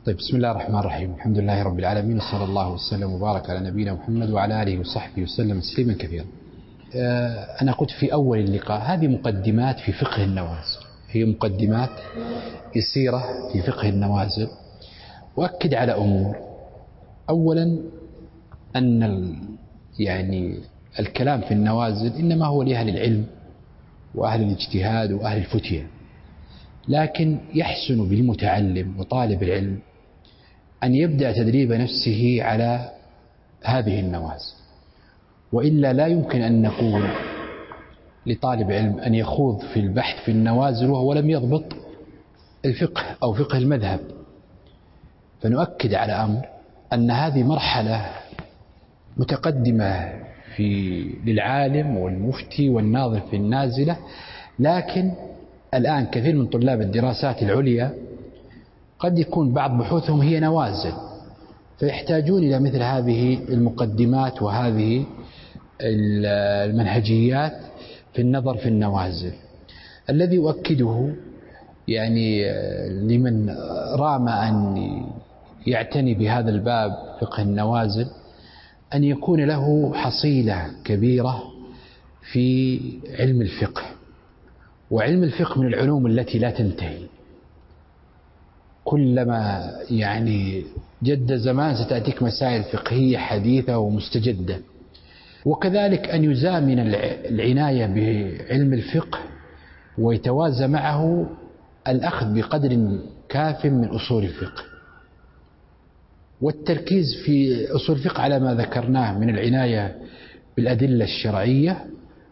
طيب، بسم الله الرحمن الرحيم. الحمد لله رب العالمين، وصلى الله وسلم وبارك على نبينا محمد وعلى آله وصحبه وسلم تسليما كثيرا. أنا قلت في أول اللقاء هذه مقدمات في فقه النوازل، هي مقدمات يسيرة في فقه النوازل، وأكد على أمور. أولا أن الكلام في النوازل إنما هو لأهل العلم وأهل الاجتهاد وأهل الفتية، لكن يحسن بالمتعلم وطالب العلم أن يبدأ تدريب نفسه على هذه النوازل، وإلا لا يمكن أن نقول لطالب علم أن يخوض في البحث في النوازل وهو لم يضبط الفقه أو فقه المذهب. فنؤكد على أمر أن هذه مرحلة متقدمة للعالم والمفتي والناظر في النازلة، لكن الآن كثير من طلاب الدراسات العليا قد يكون بعض بحوثهم هي نوازل، فيحتاجون إلى مثل هذه المقدمات وهذه المنهجيات في النظر في النوازل. الذي أؤكده لمن رام أن يعتني بهذا الباب فقه النوازل أن يكون له حصيلة كبيرة في علم الفقه، وعلم الفقه من العلوم التي لا تنتهي، كلما جد زمان ستأتيك مسائل فقهية حديثة ومستجدة. وكذلك أن يزامن العناية بعلم الفقه ويتوازى معه الأخذ بقدر كاف من أصول الفقه، والتركيز في أصول الفقه على ما ذكرناه من العناية بالأدلة الشرعية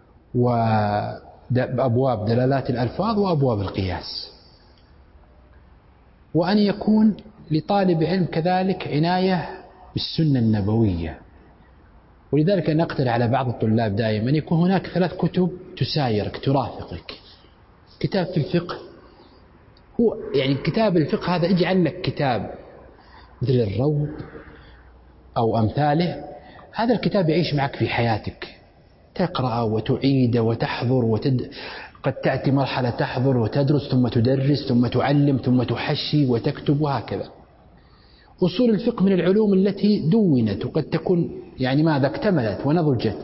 وأبواب دلالات الألفاظ وأبواب القياس. وأن يكون لطالب علم كذلك عناية بالسنة النبوية، ولذلك نقترح على بعض الطلاب دائما أن يكون هناك 3 كتب تسايرك ترافقك. كتاب في الفقه، هو كتاب الفقه هذا اجعل لك كتاب مثل الروض أو أمثاله، هذا الكتاب يعيش معك في حياتك، تقرأ وتعيد وتحضر قد تأتي مرحلة تحضر وتدرس ثم تدرس ثم تعلم ثم تحشي وتكتب وهكذا. أصول الفقه من العلوم التي دونت وقد تكون ماذا اكتملت ونضجت،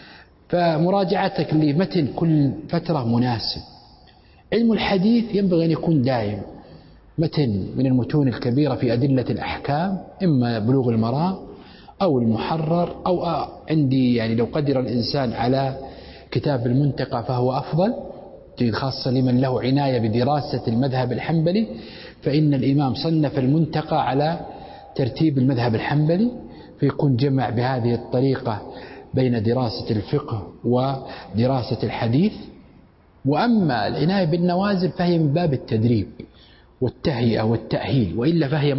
فمراجعتك لمتن كل فترة مناسب. علم الحديث ينبغي أن يكون دائم، متن من المتون الكبيرة في أدلة الأحكام، إما بلوغ المرام أو المحرر، أو عندي لو قدر الإنسان على كتاب المنتقى فهو أفضل، خاصة لمن له عناية بدراسة المذهب الحنبلي، فإن الإمام صنف المنتقى على ترتيب المذهب الحنبلي، فيكون جمع بهذه الطريقة بين دراسة الفقه ودراسة الحديث. وأما العناية بالنوازل فهي من باب التدريب والتهيئة والتأهيل، وإلا فهي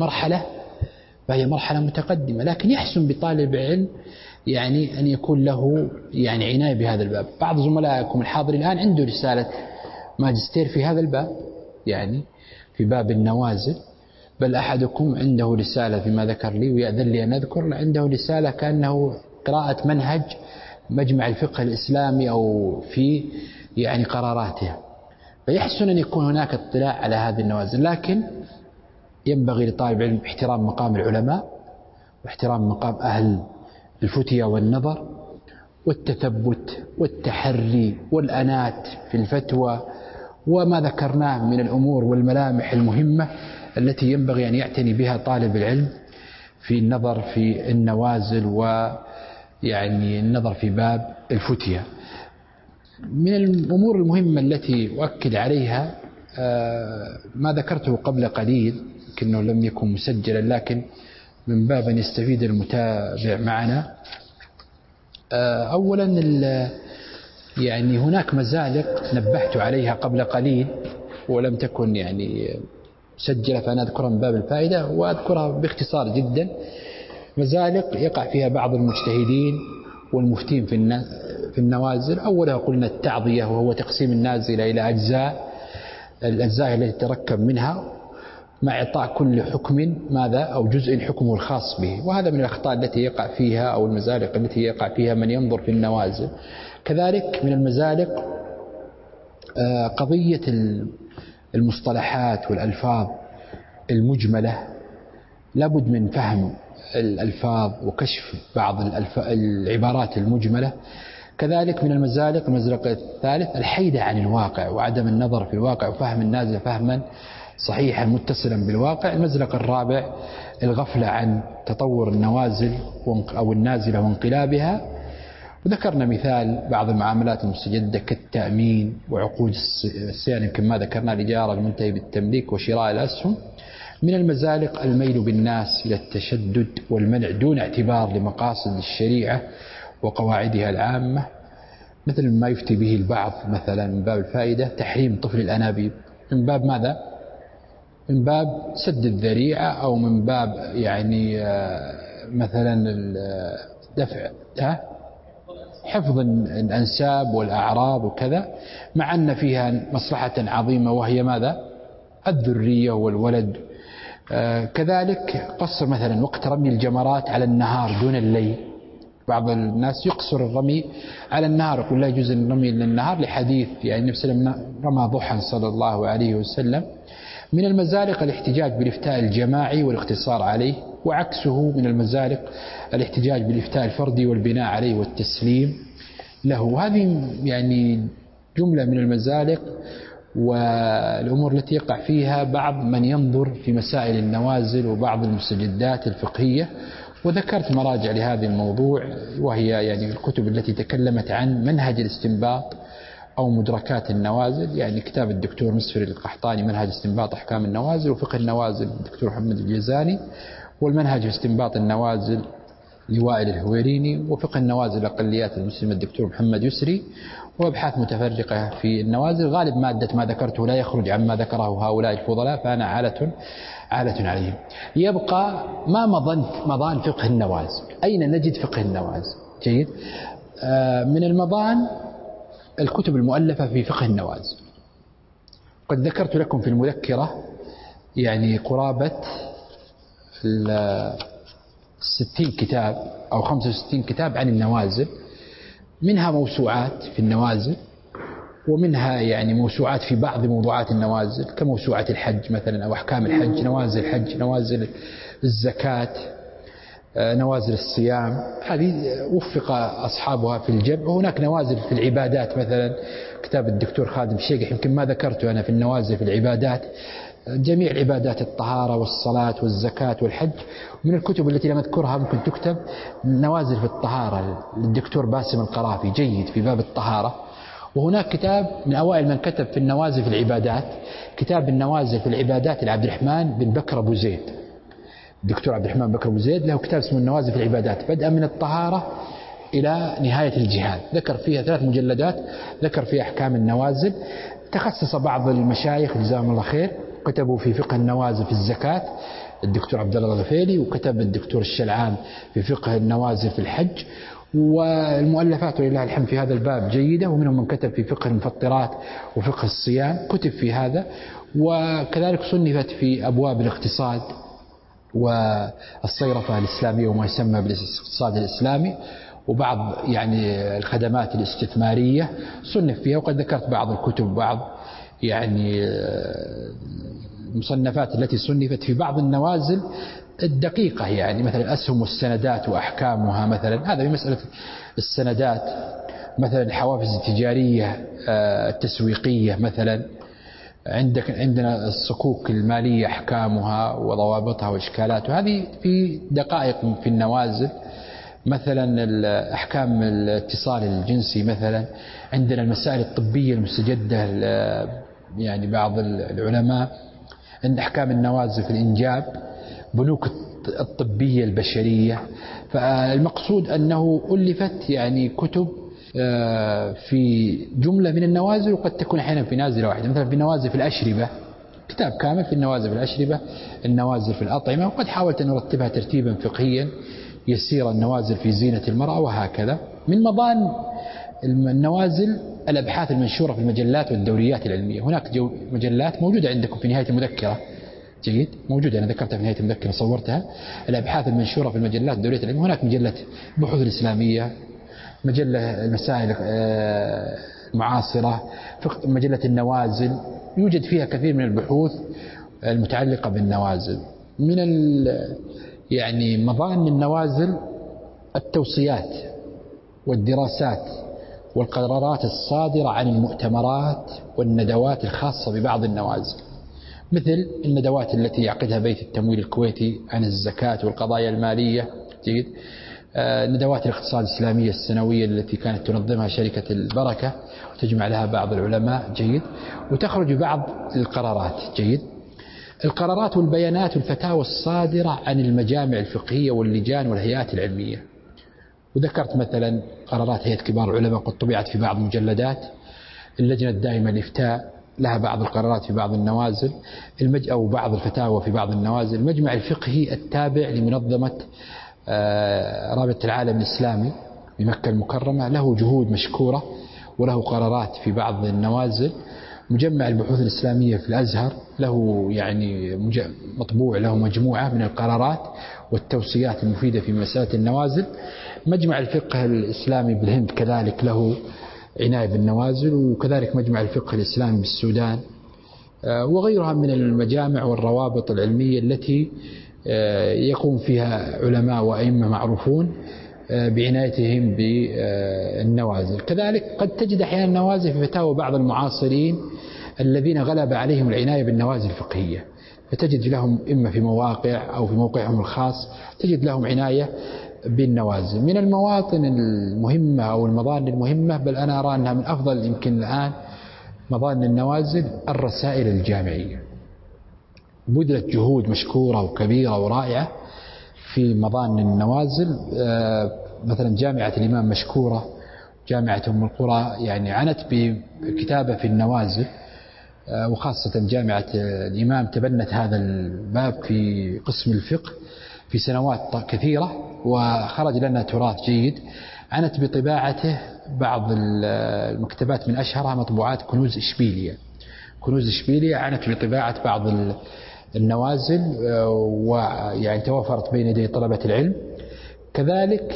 مرحلة متقدمة، لكن يحسن بطالب علم أن يكون له عناية بهذا الباب. بعض زملائكم الحاضر الآن عنده رسالة ماجستير في هذا الباب، في باب النوازل، بل أحدكم عنده رسالة فيما ذكر لي ويأذن لي أن أذكر، عنده رسالة كأنه قراءة منهج مجمع الفقه الإسلامي أو في قراراته. فيحسن أن يكون هناك اطلاع على هذه النوازل، لكن ينبغي لطالب العلم احترام مقام العلماء واحترام مقام أهل الفتية والنظر والتثبت والتحري والأنات في الفتوى، وما ذكرناه من الأمور والملامح المهمة التي ينبغي أن يعتني بها طالب العلم في النظر في النوازل النظر في باب الفتية. من الأمور المهمة التي أؤكد عليها ما ذكرته قبل قليل، لكنه لم يكن مسجلا، لكن من باب أن يستفيد المتابع معنا. أولا هناك مزالق نبهت عليها قبل قليل ولم تكن مسجلة، فأنا أذكرها من باب الفائدة وأذكرها باختصار جدا. مزالق يقع فيها بعض المجتهدين والمفتين في النوازل. أولها قلنا التعضية، وهو تقسيم النازلة إلى الأجزاء التي تتركب منها، مع إعطاء كل حكم أو جزء حكمه الخاص به، وهذا من الأخطاء التي يقع فيها أو المزالق التي يقع فيها من ينظر في النوازل. كذلك من المزالق قضية المصطلحات والألفاظ المجملة لابد من فهم الألفاظ وكشف بعض العبارات المجملة. كذلك من المزالق المزلق الثالث الحيدة عن الواقع وعدم النظر في الواقع وفهم النازل فهما صحيحا متصلا بالواقع. المزلق الرابع الغفلة عن تطور النوازل أو النازلة وانقلابها. وذكرنا مثال بعض المعاملات المستجدة كالتأمين وعقود الصيانة، يمكن ما ذكرنا الإجارة المنتهي بالتمليك وشراء الأسهم. من المزالق الميل بالناس إلى التشدد والمنع دون اعتبار لمقاصد الشريعة وقواعدها العامة، مثل ما يفتي به البعض مثلا من باب الفائدة تحريم طفل الأنابيب، من باب ماذا؟ من باب سد الذريعة، أو من باب يعني مثلا دفع حفظ الأنساب والأعراض وكذا، مع أن فيها مصلحة عظيمة وهي ماذا؟ الذرية والولد. كذلك قصر مثلا وقت رمي الجمرات على النهار دون الليل. بعض الناس يقصر الرمي على النهار، يقول لا يجوز الرمي للنهار لحديث يعني النبي صلى الله عليه وسلم رمى ضحى صلى الله عليه وسلم. من المزالق الاحتجاج بالافتاء الجماعي والاقتصار عليه، وعكسه من المزالق الاحتجاج بالافتاء الفردي والبناء عليه والتسليم له. هذه يعني جملة من المزالق والأمور التي يقع فيها بعض من ينظر في مسائل النوازل وبعض المستجدات الفقهية. وذكرت مراجع لهذا الموضوع، وهي يعني الكتب التي تكلمت عن منهج الاستنباط أو مدركات النوازل، يعني كتاب الدكتور مسفر القحطاني منهج استنباط أحكام النوازل، وفقه النوازل الدكتور محمد الجزاني، والمنهج في استنباط النوازل لوائل الهويريني، وفقه النوازل الأقليات المسلمة الدكتور محمد يسري، وأبحاث متفرقة في النوازل. غالب مادة ما ذكرته لا يخرج عما ذكره هؤلاء الفضلاء، فأنا عالة عليهم. يبقى ما مضان فقه النوازل، أين نجد فقه النوازل؟ جيد. من المضان الكتب المؤلفة في فقه النوازل. قد ذكرت لكم في المذكرة يعني قرابة 60 كتاب أو 65 كتاب عن النوازل، منها موسوعات في النوازل، ومنها يعني موسوعات في بعض موضوعات النوازل كموسوعة الحج مثلا، أو أحكام الحج، نوازل الحج، نوازل الزكاة، نوازل الصيام، هذه وفق أصحابها في الجمع. وهناك نوازل في العبادات مثلا كتاب الدكتور خادم الشيخ، يمكن ما ذكرته أنا في النوازل في العبادات، جميع العبادات الطهارة والصلاة والزكاة والحج. من الكتب التي لم أذكرها ممكن تكتب نوازل في الطهارة للدكتور باسم القرافي، جيد في باب الطهارة. وهناك كتاب من أوائل من كتب في النوازل في العبادات، كتاب النوازل في العبادات لعبد الرحمن بن بكر أبو زيد، الدكتور عبد الرحمن بكر أبو زيد له كتاب اسمه النوازل في العبادات، بدءا من الطهارة إلى نهاية الجهاد، ذكر فيها 3 مجلدات، ذكر فيها أحكام النوازل. تخصص بعض المشايخ جزاهم الله خير كتبوا في فقه النوازل في الزكاة، الدكتور عبد الله الغفيلي، وكتب الدكتور الشلعان في فقه النوازل في الحج. والمؤلفات ولله الحمد في هذا الباب جيدة، ومنهم من كتب في فقه المفطرات وفقه الصيام، كتب في هذا. وكذلك صنفت في أبواب الاقتصاد والصيرفة الإسلامية وما يسمى بالاقتصاد الإسلامي، وبعض يعني الخدمات الاستثمارية صنف فيها. وقد ذكرت بعض الكتب، بعض يعني المصنفات التي صنفت في بعض النوازل الدقيقة، يعني مثلا الأسهم والسندات وأحكامها مثلا، هذا في مسألة السندات. مثلا الحوافز التجارية التسويقية مثلا، عندنا الصكوك المالية أحكامها وضوابطها وإشكالاتها، هذه في دقائق في النوازل. مثلا أحكام الاتصال الجنسي مثلا، عندنا المسائل الطبية المستجدة، يعني بعض العلماء عند أحكام النوازل في الإنجاب، بنوك الطبية البشرية. فالمقصود أنه ألفت يعني كتب في جملة من النوازل، وقد تكون أحيانا في نازلة واحدة. مثلا في النوازل في الأشربة كتاب كامل في النوازل في الأشربة، النوازل في الأطعمة، وقد حاولت أن أرتبها ترتيبا فقهيا يسير، النوازل في زينة المرأة وهكذا. من مضان النوازل الأبحاث المنشورة في المجلات والدوريات العلمية. هناك مجلات موجودة عندكم في نهاية المذكرة، جيد، موجودة، أنا ذكرتها في نهاية المذكرة، صورتها، الأبحاث المنشورة في المجلات والدوريات العلمية. هناك مجلة بحوث الإسلامية، مجلة المسائل المعاصرة، مجلة النوازل، يوجد فيها كثير من البحوث المتعلقة بالنوازل. من يعني مظان النوازل التوصيات والدراسات والقرارات الصادرة عن المؤتمرات والندوات الخاصة ببعض النوازل، مثل الندوات التي يعقدها بيت التمويل الكويتي عن الزكاة والقضايا المالية. جيد. ندوات الاقتصاد الإسلامية السنوية التي كانت تنظمها شركة البركة وتجمع لها بعض العلماء. جيد. وتخرج بعض القرارات. جيد. القرارات والبيانات والفتاوى الصادرة عن المجامع الفقهية واللجان والهيئات العلمية، وذكرت مثلا قرارات هيئة كبار العلماء قد طبعت في بعض مجلدات، اللجنة الدائمة للإفتاء لها بعض القرارات في بعض النوازل، أو بعض الفتاوى في بعض النوازل. المجمع الفقهي التابع لمنظمة رابطة العالم الإسلامي بمكة المكرمة له جهود مشكورة وله قرارات في بعض النوازل. مجمع البحوث الإسلامية في الأزهر له يعني مطبوع له مجموعة من القرارات والتوصيات المفيدة في مسألة النوازل. مجمع الفقه الإسلامي بالهند كذلك له عناية بالنوازل، وكذلك مجمع الفقه الإسلامي بالسودان وغيرها من المجامع والروابط العلمية التي يقوم فيها علماء وأئمة معروفون بعنايتهم بالنوازل. كذلك قد تجد أحيانا النوازل في فتاوى بعض المعاصرين الذين غلب عليهم العناية بالنوازل الفقهية، فتجد لهم إما في مواقع أو في موقعهم الخاص تجد لهم عناية بالنوازل. من المواطن المهمة أو المظان المهمة، بل أنا أرى أنها من أفضل يمكن الآن مظان النوازل، الرسائل الجامعية. بذلت جهود مشكورة وكبيرة ورائعة في مظان النوازل. مثلا جامعة الإمام مشكورة، جامعة أم القرى يعني عنت بكتابة في النوازل، وخاصة جامعة الإمام تبنت هذا الباب في قسم الفقه في سنوات كثيرة، وخرج لنا تراث جيد. عنت بطباعته بعض المكتبات من أشهرها مطبوعات كنوز إشبيلية. كنوز إشبيلية عنت بطباعة بعض النوازل، ويعني توفرت بين يدي طلبة العلم. كذلك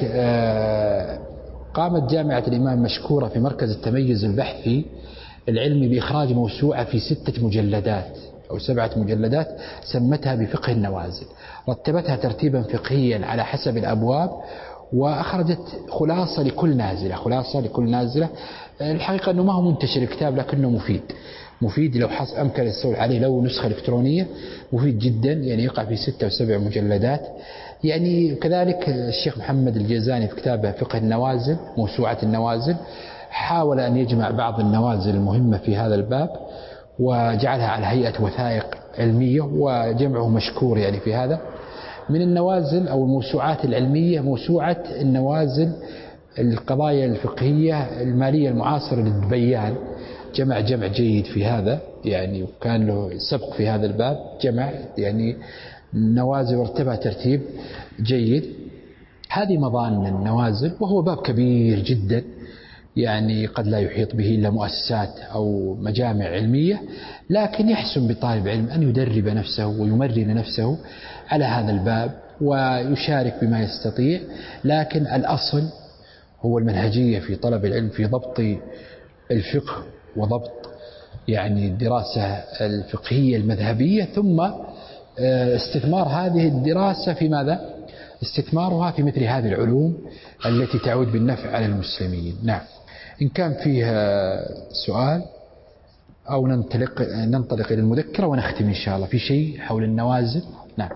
قامت جامعة الإمام مشكورة في مركز التميز البحثي العلمي بإخراج موسوعة في 6 مجلدات أو 7 مجلدات سمتها بفقه النوازل، رتبتها ترتيبا فقهيا على حسب الأبواب، وأخرجت خلاصة لكل نازلة. الحقيقة أنه ما هو منتشر الكتاب، لكنه مفيد لو أمكن السؤال عليه لو نسخة إلكترونية، مفيد جدا، يعني يقع في 6 أو7 مجلدات. يعني كذلك الشيخ محمد الجيزاني في كتابه فقه النوازل موسوعة النوازل حاول أن يجمع بعض النوازل المهمة في هذا الباب وجعلها على هيئة وثائق علمية، وجمعه مشكور يعني في هذا. من النوازل أو الموسوعات العلمية موسوعة النوازل القضايا الفقهية المالية المعاصرة للدبيان، جمع جيد في هذا يعني، وكان له سبق في هذا الباب، جمع يعني نوازل ورتبها ترتيب جيد. هذه مظان النوازل، وهو باب كبير جدا يعني قد لا يحيط به إلا مؤسسات أو مجامع علمية، لكن يحسن بطالب علم أن يدرب نفسه ويمرن نفسه على هذا الباب ويشارك بما يستطيع. لكن الأصل هو المنهجية في طلب العلم، في ضبط الفقه وضبط يعني الدراسة الفقهية المذهبية، ثم استثمار هذه الدراسة في ماذا؟ استثمارها في مثل هذه العلوم التي تعود بالنفع على المسلمين. نعم. إن كان فيها سؤال أو ننطلق إلى المذكرة ونختم إن شاء الله. في شيء حول النوازل؟ نعم.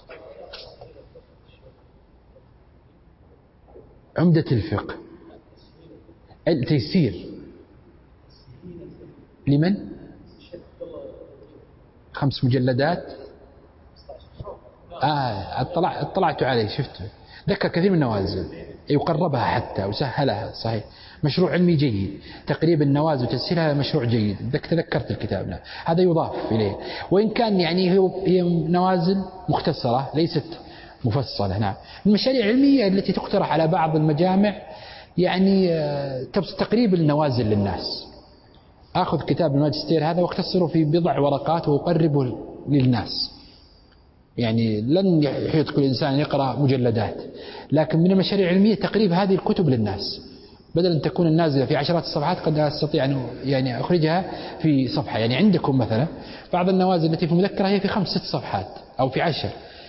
عمدة الفقه التيسير لمن؟ 5 مجلدات. اطلعت عليه، شفته، ذكر كثير من النوازل، يقربها حتى وسهلها. صحيح، مشروع علمي جيد، تقريب النوازل وتسهيلها مشروع جيد. تذكرت الكتاب، هذا يضاف إليه، وإن كان يعني هي نوازل مختصرة ليست مفصلة. نعم. المشاريع العلمية التي تقترح على بعض المجامع يعني تقريب النوازل للناس. أخذ كتاب الماجستير هذا واختصره في بضع ورقات وأقربه للناس، يعني لن يحيط كل إنسان يقرأ مجلدات، لكن من المشاريع العلمية تقريب هذه الكتب للناس، بدل أن تكون النازلة في عشرات الصفحات قد أستطيع أن يعني أخرجها في صفحة. يعني عندكم مثلا بعض النوازل التي في المذكرة هي في 5-6 صفحات أو في 10،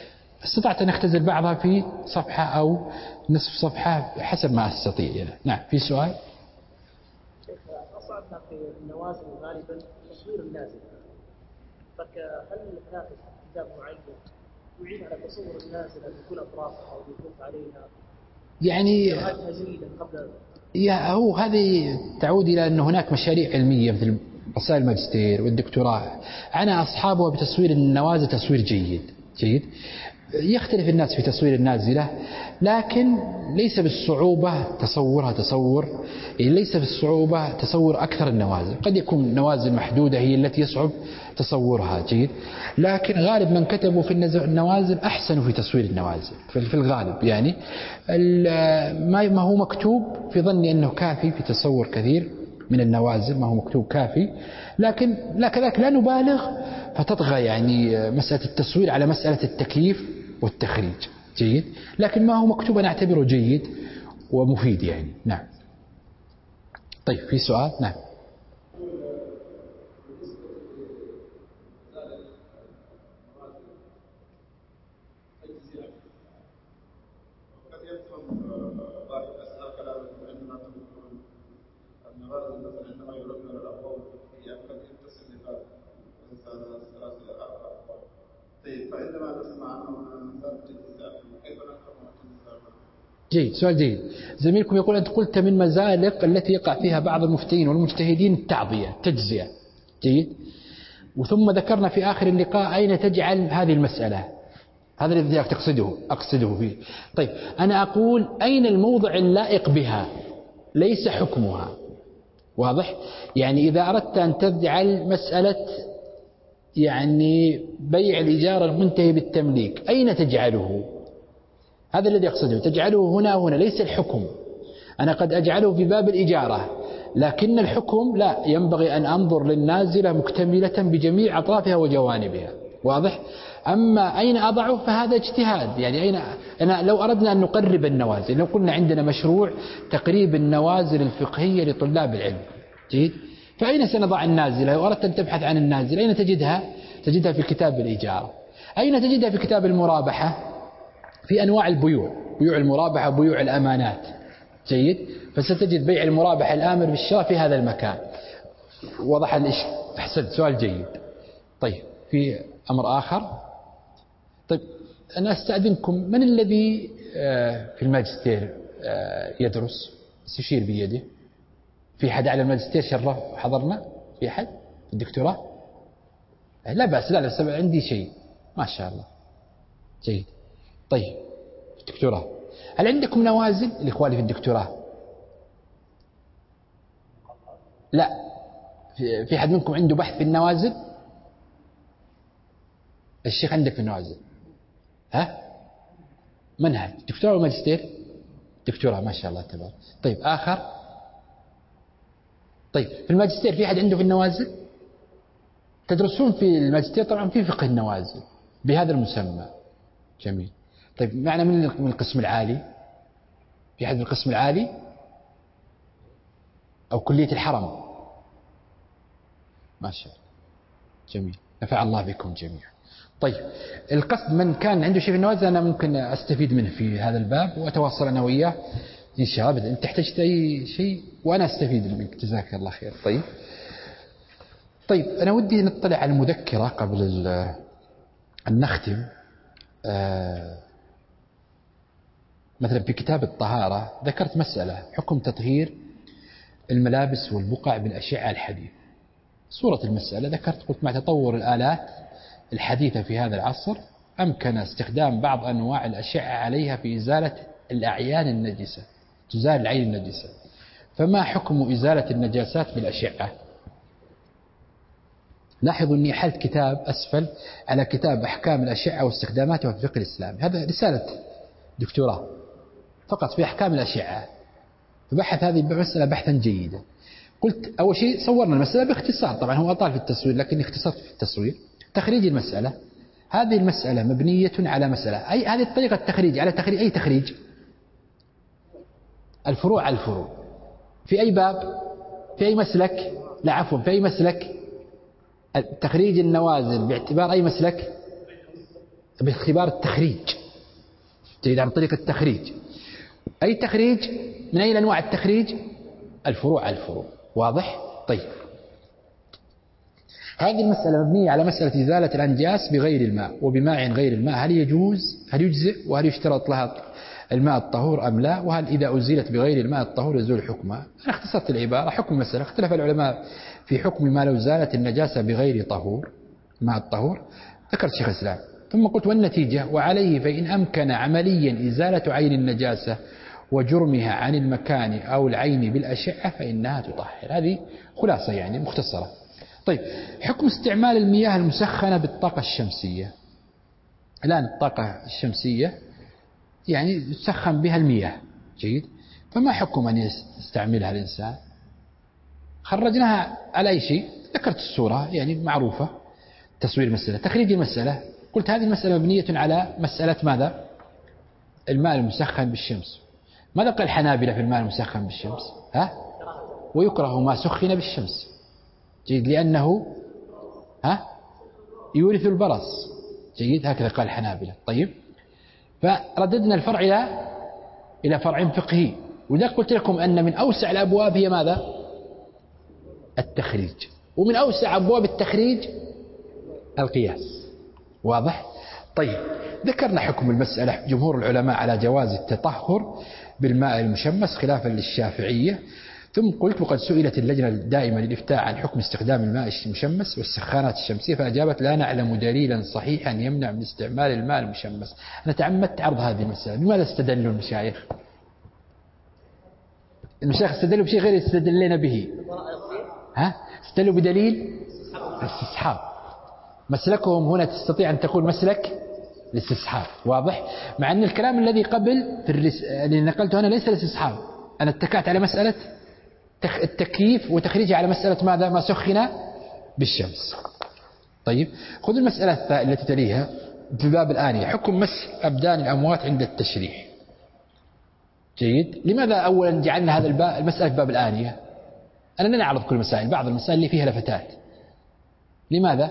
استطعت أن أختزل بعضها في صفحة أو نصف صفحة حسب ما أستطيع يعني. نعم في سؤال. أصعبنا في النوازل غالبا تصوير النازل، فهل الكاتب كتاب معين يعين على تصور النازل بكل أطرافها أو يطلق عليها يعني هو هذه تعود إلى أن هناك مشاريع علمية مثل رسائل الماجستير والدكتوراه عنى أصحابها بتصوير النوازل تصوير جيد. يختلف الناس في تصوير النازلة، لكن ليس بالصعوبة ليس بالصعوبة تصور أكثر النوازل. قد يكون نوازل محدودة هي التي يصعب تصورها جيد، لكن غالب من كتبوا في النوازل أحسنوا في تصوير النوازل في الغالب يعني. ما هو مكتوب في ظني أنه كافي في تصور كثير من النوازل، ما هو مكتوب كافي، لكن لا كذلك لا نبالغ فتطغى يعني مسألة التصوير على مسألة التكييف والتخريج جيد، لكن ما هو مكتوب أنا أعتبره جيد ومفيد يعني. نعم. طيب في سؤال. نعم. جيد، سؤال جيد. زميلكم يقول أنت قلت من مزالق التي يقع فيها بعض المفتين والمجتهدين التعضية تجزية جيد، وثم ذكرنا في آخر اللقاء أين تجعل هذه المسألة، هذا الذي أقصده فيه. طيب أنا أقول أين الموضع اللائق بها ليس حكمها، واضح؟ يعني إذا أردت أن تجعل مسألة يعني بيع الإجارة المنتهي بالتمليك أين تجعله، هذا الذي أقصده. تجعله هنا وهنا ليس الحكم. أنا قد أجعله في باب الإجارة، لكن الحكم لا، ينبغي أن أنظر للنازلة مكتملة بجميع أطرافها وجوانبها، واضح؟ أما أين أضعه فهذا اجتهاد يعني. أنا لو أردنا أن نقرب النوازل، لو قلنا عندنا مشروع تقريب النوازل الفقهية لطلاب العلم جيد، فأين سنضع النازلة؟ لو أردت أن تبحث عن النازلة أين تجدها في كتاب الإجارة. أين تجدها في كتاب المرابحة؟ في أنواع البيوع، بيوع المرابحة وبيوع الأمانات جيد، فستجد بيع المرابحة الآمر بالشراء في هذا المكان. وضح الإشكال. أحسنت، سؤال جيد. طيب في أمر آخر. طيب أنا أستأذنكم، من الذي في الماجستير يدرس؟ يشير بيده. في حد على الماجستير شرف حضرنا؟ في أحد؟ في الدكتوراه؟ لا بأس، لا عندي شيء ما شاء الله جيد. طيب الدكتوراه، هل عندكم نوازل الإخوان في الدكتوراه؟ لا. في حد منكم عنده بحث في النوازل؟ الشيخ عندك في النوازل؟ ها؟ منهج دكتوراه وماجستير؟ دكتوراه ما شاء الله تبارك. طيب آخر؟ طيب في الماجستير في حد عنده في النوازل؟ تدرسون في الماجستير طبعا في فقه النوازل بهذا المسمى. جميل. طيب معنا من القسم العالي؟ في حد من القسم العالي أو كلية الحرم؟ ما شاء الله جميل، نفع الله بكم جميعا. طيب القصد من كان عنده شيء في النوازل أنا ممكن أستفيد منه في هذا الباب وأتواصل أنا وياه إن شاء الله. أنت تحتاج أي شيء وأنا أستفيد منك، جزاك الله خير. طيب أنا ودي نطلع على المذكرة قبل أن نختم. مثلا في كتاب الطهارة ذكرت مسألة حكم تطهير الملابس والبقع بالأشعة الحديثة. صورة المسألة ذكرت، قلت مع تطور الآلات الحديثة في هذا العصر أمكن استخدام بعض أنواع الأشعة عليها في إزالة الأعيان النجسة، تزال العين النجسة، فما حكم إزالة النجاسات بالأشعة؟ لاحظوا أني حلت كتاب أسفل على كتاب أحكام الأشعة واستخداماتها في الفقه الإسلامي، هذا رسالة دكتوراه فقط في أحكام الأشعة، فبحث هذه المسألة بحثا جيدا. قلت أول شيء صورنا المسألة باختصار، طبعا هو أطال في التصوير لكن اختصرت في التصوير. تخريج المسألة، هذه المسألة مبنية على مسألة، أي هذه الطريقة التخريج على تخريج أي تخريج؟ الفروع على الفروع. في أي باب؟ في أي مسلك؟ لا عفوا، في أي مسلك؟ تخريج النوازل باعتبار أي مسلك؟ باختبار التخريج، جيد، عن طريق التخريج. أي تخريج؟ من أي أنواع التخريج؟ الفروع على الفروع. واضح؟ طيب، هذه المسألة مبنية على مسألة إزالة الأنجاس بغير الماء وبماء غير الماء، هل يجوز؟ هل يجزئ؟ وهل يشترط لها الماء الطهور أم لا؟ وهل إذا أزيلت بغير الماء الطهور يزول حكمها؟ أنا اختصرت العبارة. حكم المسألة: اختلف العلماء في حكم ما لو زالت النجاسة بغير طهور، ماء الطهور. ذكر شيخ الإسلام ثم قلت: والنتيجة وعليه فإن أمكن عمليا إزالة عين النجاسة وجرمها عن المكان أو العين بالأشعة فإنها تطهر. هذه خلاصة يعني مختصرة. طيب، حكم استعمال المياه المسخنة بالطاقة الشمسية. الآن الطاقة الشمسية يعني يسخن بها المياه، جيد، فما حكم أن يستعملها الإنسان؟ خرجناها على أي شيء؟ ذكرت الصورة يعني معروفة، تصوير المسألة، تخريج المسألة. قلت هذه المسألة مبنية على مسألة ماذا؟ الماء المسخن بالشمس. ماذا قال الحنابلة في الماء المسخن بالشمس؟ ويكره ما سخن بالشمس، جيد، لأنه يورث البرص، جيد، هكذا قال الحنابلة. طيب، فرددنا الفرع إلى فرع فقهي، وذلك قلت لكم أن من أوسع الأبواب هي ماذا؟ التخريج، ومن أوسع أبواب التخريج القياس. واضح؟ طيب، ذكرنا حكم المسألة. جمهور العلماء على جواز التطهر بالماء المشمس خلافا للشافعية. ثم قلت: وقد سئلت اللجنة الدائمة للإفتاء عن حكم استخدام الماء المشمس والسخانات الشمسية فأجابت: لا نعلم دليلا صحيحا يمنع من استعمال الماء المشمس. أنا تعمدت عرض هذه المسألة. بماذا استدلوا المشايخ؟ المشايخ استدلوا بشيء غير استدلنا به. استدلوا بدليل الاستصحاب. مسلكهم هنا تستطيع أن تكون مسلك الاستصحاب. واضح؟ مع أن الكلام الذي قبل اللي نقلته هنا ليس الاستصحاب، أنا اتكأت على مسألة التكييف وتخريجها على مسألة ماذا؟ ما سخن بالشمس. طيب، خذ المسألة التي تليها في باب الآنية: حكم مسح أبدان الأموات عند التشريح. جيد، لماذا أولا جعلنا هذا المسألة في باب الآنية؟ أنا لا نعرض كل المسائل، بعض المسائل اللي فيها لفتات. لماذا؟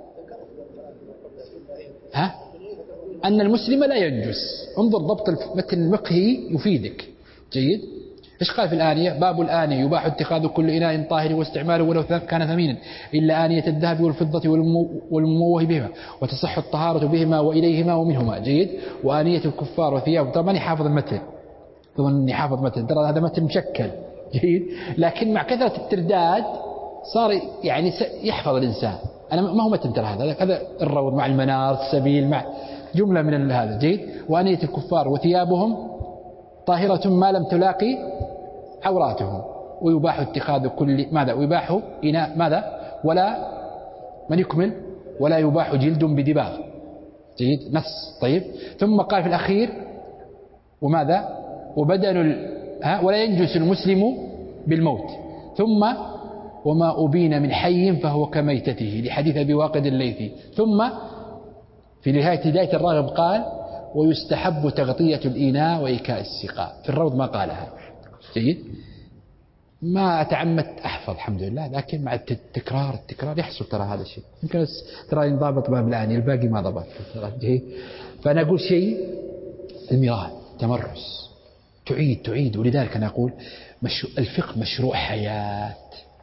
أن المسلم لا ينجس. انظر ضبط المتن المقهي يفيدك. جيد، إيش قال في الآنية؟ باب الآنية: يباح اتخاذ كل إناء طاهر واستعماله ولو كان ثمينا إلا آنية الذهب والفضة والمموه بهما وتصح الطهارة بهما وإليهما ومنهما. جيد، وآنية الكفار وثياب. طبعا ماني حافظ المتن، طبعا اني حافظ متن، ترى هذا متن مشكل، جيد، لكن مع كثرة الترداد صار يعني يحفظ الإنسان. أنا ما هو متن، ترى هذا الروض مع المنار السبيل مع جملة من هذا. جيد، وآنية الكفار وثيابهم طاهرة ما لم تلاقي عوراتهم ويباح اتخاذ كل ماذا؟ ويباح إناء ماذا؟ ولا من يكمل؟ ولا يباح جلد بدباغ. جيد، نص. طيب، ثم قال في الأخير: وماذا؟ وبدن ولا ينجس المسلم بالموت. ثم: وما أبين من حي فهو كميتته، لحديث أبي واقد الليثي. ثم في نهاية هداية الراغب قال: ويستحب تغطية الإناء وإيكاء السقاء. في الروض ما قالها. جيد، ما أتعمدت أحفظ الحمد لله، لكن مع التكرار يحصل ترى هذا الشيء. يمكن ترى ضابط باب الآن، الباقي ما ضبط. فأنا أقول شيء: المراد تمرس، تعيد. ولذلك أنا أقول الفقه مشروع حياة،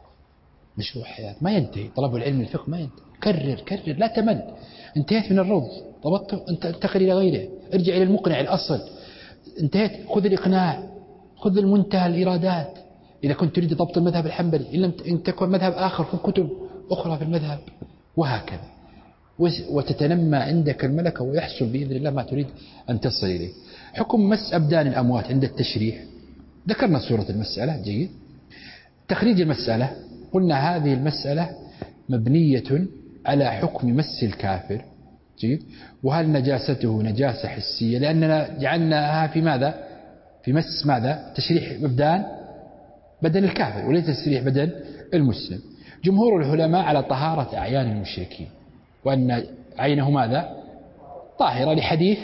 ما ينتهي. طلب العلم الفقه ما ينتهي. كرر لا تمل. انتهيت من الروض ضبطته، انتقل إلى غيره، ارجع إلى المقنع الأصل. انتهيت، خذ الإقناع، خذ المنتهى الإرادات إذا كنت تريد ضبط المذهب الحنبلي. إن تكون مذهب آخر في كتب أخرى في المذهب، وهكذا، وتتنمى عندك الملكة ويحصل بإذن الله ما تريد أن تصل إليه. حكم مس أبدان الأموات عند التشريح. ذكرنا صورة المسألة. جيد، تخريج المسألة. قلنا هذه المسألة مبنية على حكم مس الكافر. جيد، وهل نجاسته نجاسة حسية؟ لأننا جعلناها في ماذا؟ في مس ماذا؟ تشريح بدن الكافر وليس تشريح بدن المسلم. جمهور العلماء على طهارة أعيان المشركين، وأن عينه ماذا؟ طاهرة، لحديث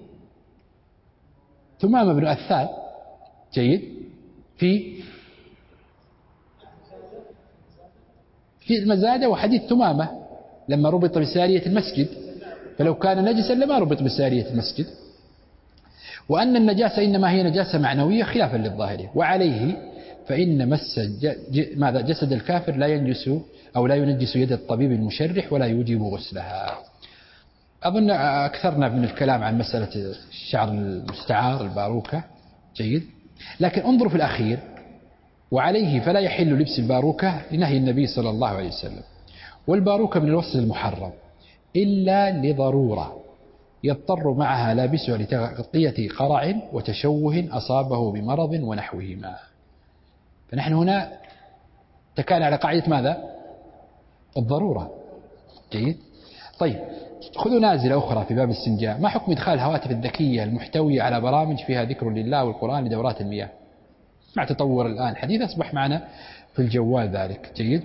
ثمامة بن أثال. جيد، في المزادة، وحديث ثمامة لما ربط بسارية المسجد فلو كان نجسا لما ربط بسارية المسجد. وأن النجاسة إنما هي نجاسة معنوية خلافا للظاهرية. وعليه فإن مس ماذا جسد الكافر لا ينجس أو لا ينجس يد الطبيب المشرح ولا يوجب غسلها. أظن أكثرنا من الكلام عن مسألة الشعر المستعار الباروكة. جيد. لكن انظروا في الأخير: وعليه فلا يحل لبس الباروكة لنهي النبي صلى الله عليه وسلم. والباروكة من الوصل المحرم إلا لضرورة يضطر معها لابسها لتغطية قرع وتشوه أصابه بمرض ونحوهما. فنحن هنا تكالنا على قاعدة ماذا؟ الضرورة. جيد. طيب، خذوا نازلة أخرى في باب الاستنجاء: ما حكم إدخال الهواتف الذكية المحتوية على برامج فيها ذكر لله والقرآن لدورات المياه؟ مع تطور الآن حديث أصبح معنا في الجوال ذلك. جيد.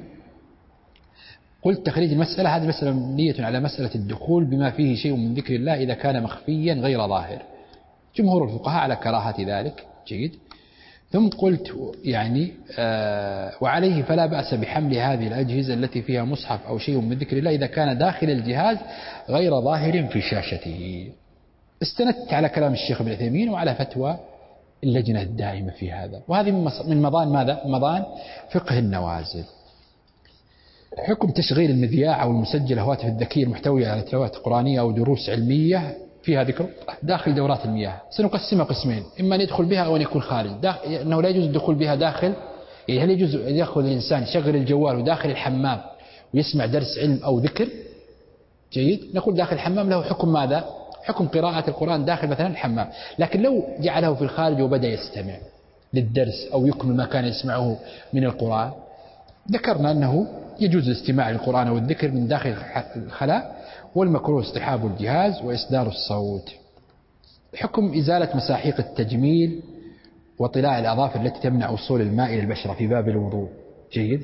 قلت تخريج المسألة هذه مسألة مبنية على مسألة الدخول بما فيه شيء من ذكر الله إذا كان مخفيا غير ظاهر. جمهور الفقهاء على كراهة ذلك. جيد. ثم قلت يعني وعليه فلا بأس بحمل هذه الأجهزة التي فيها مصحف أو شيء من ذكر الله إذا كان داخل الجهاز غير ظاهر في شاشته. استندت على كلام الشيخ ابن عثيمين وعلى فتوى اللجنة الدائمة في هذا. وهذه من مضان ماذا؟ مضان فقه النوازل. حكم تشغيل المذياع أو المسجل هواتف الذكية المحتوية على تلاوات قرآنية أو دروس علمية فيها ذكر داخل دورات المياه. سنقسمها قسمين: إما أن يدخل بها أو أن يكون خارج. أنه لا يجوز الدخول بها داخل، يعني هل يجوز أن يأخذ الإنسان يشغل الجوال وداخل الحمام ويسمع درس علم أو ذكر؟ جيد. نقول داخل الحمام له حكم ماذا؟ حكم قراءة القرآن داخل مثلا الحمام. لكن لو جعله في الخارج وبدأ يستمع للدرس أو يكمل ما كان يسمعه من القرآن، ذكرنا أنه يجوز الاستماع للقرآن والذكر من داخل الخلاء، والمكروه اصطحاب الجهاز وإصدار الصوت. حكم إزالة مساحيق التجميل وطلاء الأظافر التي تمنع وصول الماء إلى البشرة في باب الوضوء. جيد.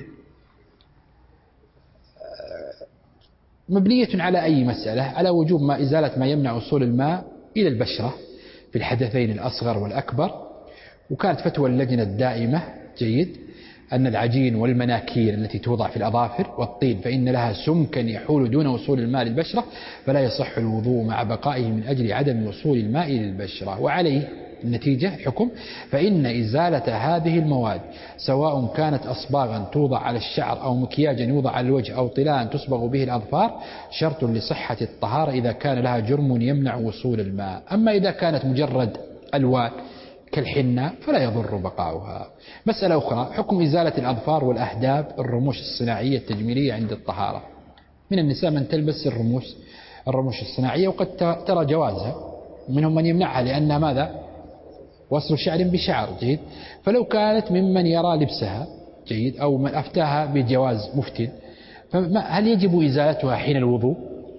مبنية على أي مسألة؟ على وجوب ما إزالة ما يمنع وصول الماء إلى البشرة في الحدثين الأصغر والأكبر. وكانت فتوى اللجنة الدائمة جيد أن العجين والمناكير التي توضع في الأظافر والطين فإن لها سمكا يحول دون وصول الماء للبشرة فلا يصح الوضوء مع بقائه من أجل عدم وصول الماء للبشرة. وعليه النتيجة حكم: فإن إزالة هذه المواد سواء كانت أصباغا توضع على الشعر أو مكياجا يوضع على الوجه أو طلاء تصبغ به الأظفار شرط لصحة الطهارة إذا كان لها جرم يمنع وصول الماء. أما إذا كانت مجرد ألوان كالحنة فلا يضر بقاؤها. مسألة أخرى: حكم إزالة الأظفار والأهداب الرموش الصناعية التجميلية عند الطهارة. من النساء من تلبس الرموش الصناعية وقد ترى جوازها، ومنهم من يمنعها لأنها ماذا؟ وصل شعر بشعر. جيد. فلو كانت ممن يرى لبسها جيد أو من أفتاها بجواز مفتن، هل يجب إزالتها حين الوضوء؟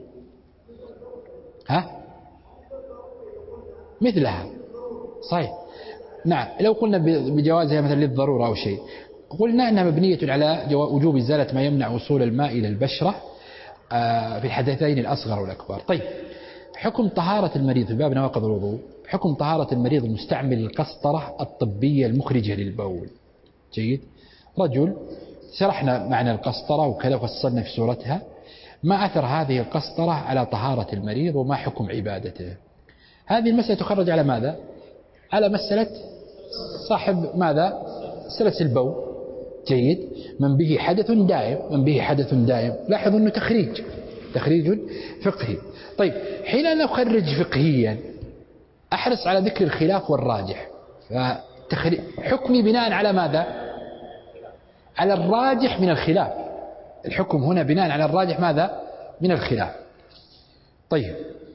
مثلها صحيح. نعم. لو قلنا بجوازها مثلا للضرورة أو شيء، قلنا أنها مبنية على وجوب إزالة ما يمنع وصول الماء إلى البشرة في الحدثين الأصغر والأكبر. طيب، حكم طهارة المريض في باب نواقض الوضوء. حكم طهارة المريض المستعمل القسطرة الطبية المخرجة للبول. جيد. رجل شرحنا معنى القسطرة وكذا فصلنا في صورتها. ما أثر هذه القسطرة على طهارة المريض وما حكم عبادته؟ هذه المسألة تخرج على ماذا؟ على مسألة صاحب ماذا؟ سلس البول. جيد. من به حدث دائم. لاحظوا أنه تخريج فقهي. طيب، حين نخرج فقهيا أحرص على ذكر الخلاف والراجح. حكمي بناء على ماذا؟ على الراجح من الخلاف. الحكم هنا بناء على الراجح ماذا؟ من الخلاف. طيب،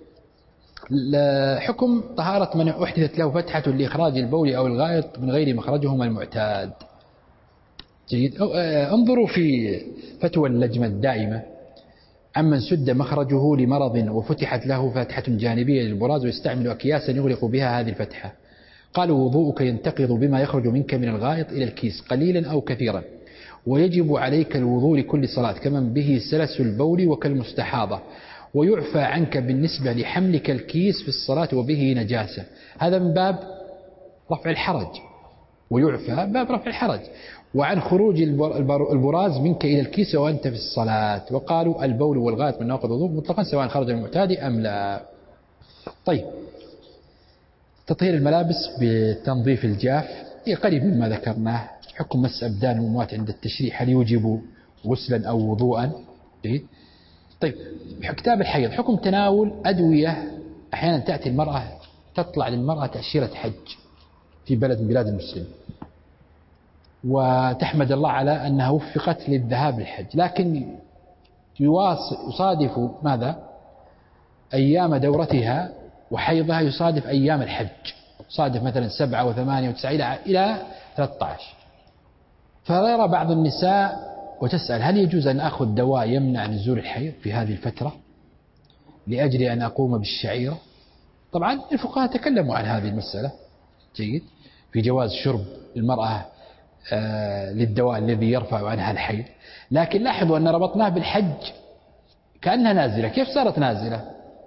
حكم طهارة من أحدثت له فتحة لإخراج البول أو الغائط من غير مخرجهما المعتاد. جيد. انظروا في فتوى اللجنة الدائمة عمن سد مخرجه لمرض وفتحت له فتحة جانبية للبراز ويستعمل أكياسا يغلق بها هذه الفتحة. قالوا: وضوءك ينتقض بما يخرج منك من الغائط إلى الكيس قليلا أو كثيرا، ويجب عليك الوضوء لكل صلاة كمن به سلس البول وكالمستحاضة، ويعفى عنك بالنسبة لحملك الكيس في الصلاة وبه نجاسة. هذا من باب رفع الحرج. ويعفى باب رفع الحرج. وعن خروج البراز منك إلى الكيس وأنت في الصلاة. وقالوا البول والغائط من نواقض الوضوء مطلقا سواء خرج المعتاد أم لا. طيب، تطهير الملابس بتنظيف الجاف قريب مما ذكرناه. حكم مس أبدان الأموات عند التشريح، هل يوجب غسلا أو وضوءا؟ طيب، كتاب الحيض، حكم تناول أدوية. أحيانا تأتي المرأة تطلع للمرأة تأشيرة حج في بلد من بلاد المسلمين، وتحمد الله على أنها وفقت للذهاب للحج، لكن يصادف ماذا؟ أيام دورتها وحيضها يصادف أيام الحج، يصادف مثلا 7 و8 و9 إلى 13. فيرى بعض النساء وتسأل هل يجوز أن أخذ دواء يمنع نزول الحيض في هذه الفترة لأجل أن أقوم بالشعيرة؟ طبعا الفقهاء تكلموا عن هذه المسألة جيد في جواز شرب المرأة للدواء الذي يرفع عنها الحيض، لكن لاحظوا أن ربطناه بالحج كأنها نازلة. كيف صارت نازلة؟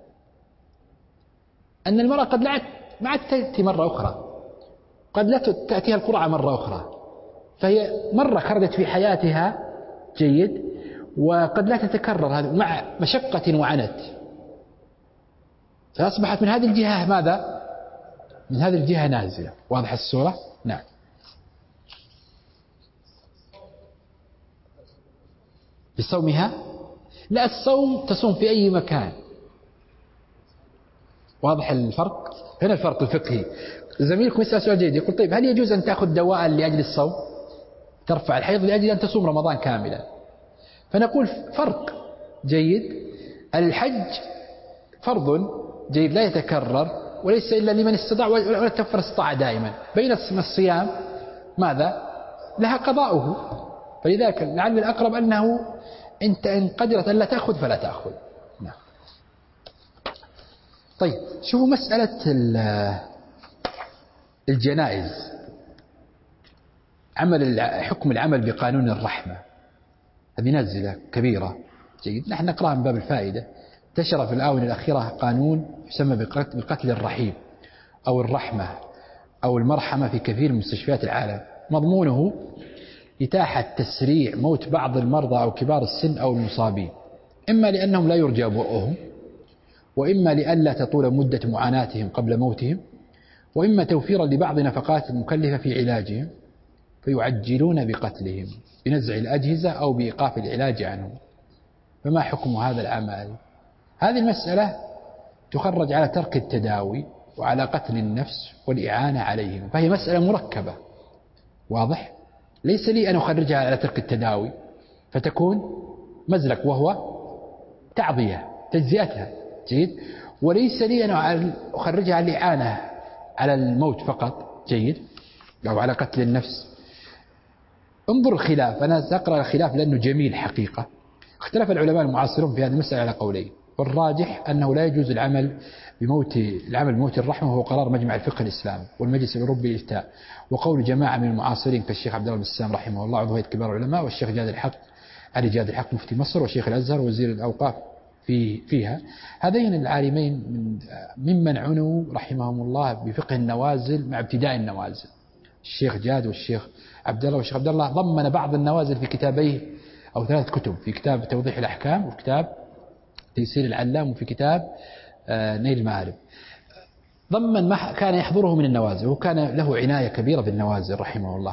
أن المرأة قد ما عاد تأتي مرة أخرى، قد لا تأتيها القرعة مرة أخرى، فهي مرة خرجت في حياتها جيد، وقد لا تتكرر هذا مع مشقة وعنت، فأصبحت من هذه الجهة ماذا؟ من هذه الجهة نازلة. واضح الصورة؟ نعم. بصومها؟ لا، الصوم تصوم في أي مكان. واضح الفرق؟ هنا الفرق الفقهي. زميلكم يسأل سؤال جيد، يقول طيب هل يجوز أن تأخذ دواء لأجل الصوم ترفع الحيض لأجل أن تصوم رمضان كاملا؟ فنقول فرق جيد. الحج فرض جيد لا يتكرر وليس إلا لمن استطاع ولا تفر استطاع دائما، بين الصيام ماذا؟ لها قضاؤه. فلذلك لعل الأقرب أنه أنت إن قدرت أن لا تأخذ فلا تأخذ. نعم. طيب، شوفوا مسألة الجنائز، حكم العمل بقانون الرحمة، هذه نزلة كبيرة جيد، نحن نقرأها من باب الفائدة. انتشر في الآونة الأخيرة قانون يسمى بقتل الرحيم أو الرحمة أو المرحمة في كثير من مستشفيات العالم. مضمونه إتاحة تسريع موت بعض المرضى أو كبار السن أو المصابين، إما لأنهم لا يرجى بؤهم، وإما لئلا تطول مدة معاناتهم قبل موتهم، وإما توفيرا لبعض نفقات المكلفة في علاجهم، فيعجلون بقتلهم بنزع الأجهزة أو بإيقاف العلاج عنهم. فما حكم هذا العمل؟ هذه المسألة تخرج على ترك التداوي وعلى قتل النفس والإعانة عليهم، فهي مسألة مركبة. واضح؟ ليس لي أن أخرجها على ترك التداوي فتكون مزلق وهو تعضية تجزئتها جيد، وليس لي أن أخرجها على الإعانة على الموت فقط جيد أو على قتل النفس. انظر الخلاف، أنا سأقرأ الخلاف لأنه جميل حقيقة. اختلف العلماء المعاصرون في هذه المسألة على قولين، والراجح أنه لا يجوز العمل بموت الرحمة، وهو قرار مجمع الفقه الإسلامي والمجلس الأوروبي للإفتاء، وقول جماعة من المعاصرين كالشيخ عبد الله بن السلام رحمه الله عضو هيئة كبار العلماء، والشيخ جاد الحق علي جاد الحق مفتي مصر، والشيخ الأزهر وزير الأوقاف فيها. هذين العالمين ممن عنوا رحمهم الله بفقه النوازل مع ابتداء النوازل، الشيخ جاد والشيخ عبد الله. والشيخ عبد الله ضمن بعض النوازل في كتابيه أو 3 كتب، في كتاب توضيح الأحكام، وفي كتاب تيسير العلام، وفي كتاب نيل المعارف. ضمن ما كان يحضره من النوازل، وكان له عناية كبيرة بالنوازل رحمه الله.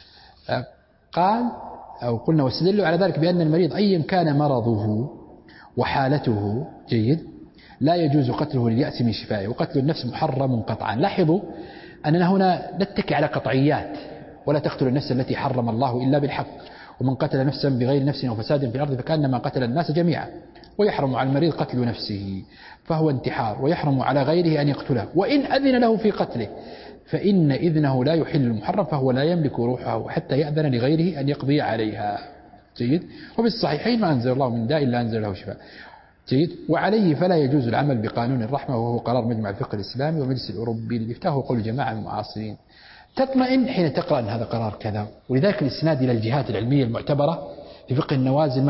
قال أو قلنا واستدلوا على ذلك بأن المريض أيا كان مرضه وحالته جيد لا يجوز قتله لليأس من شفائه، وقتل النفس محرم قطعا. لاحظوا أننا هنا نتكي على قطعيات، ولا تقتل النفس التي حرم الله إلا بالحق، ومن قتل نفسا بغير نفس أو فساد في الأرض فكأنما قتل الناس جميعا. ويحرم على المريض قتل نفسه فهو انتحار، ويحرم على غيره أن يقتله، وإن أذن له في قتله فإن إذنه لا يحل المحرم، فهو لا يملك روحه حتى يأذن لغيره أن يقضي عليها جيد. وفي الصحيحين ما أنزل الله من داء إلا أنزل له شفاء جيد. وعليه فلا يجوز العمل بقانون الرحمة، وهو قرار مجمع الفقه الإسلامي والمجلس الأوروبي للإفتاء، وقول جماعة من المعاصرين. تطمئن حين تقرأ أن هذا قرار كذا، ولذلك الإسناد إلى الجهات العلمية المعتبرة في فقه النوازل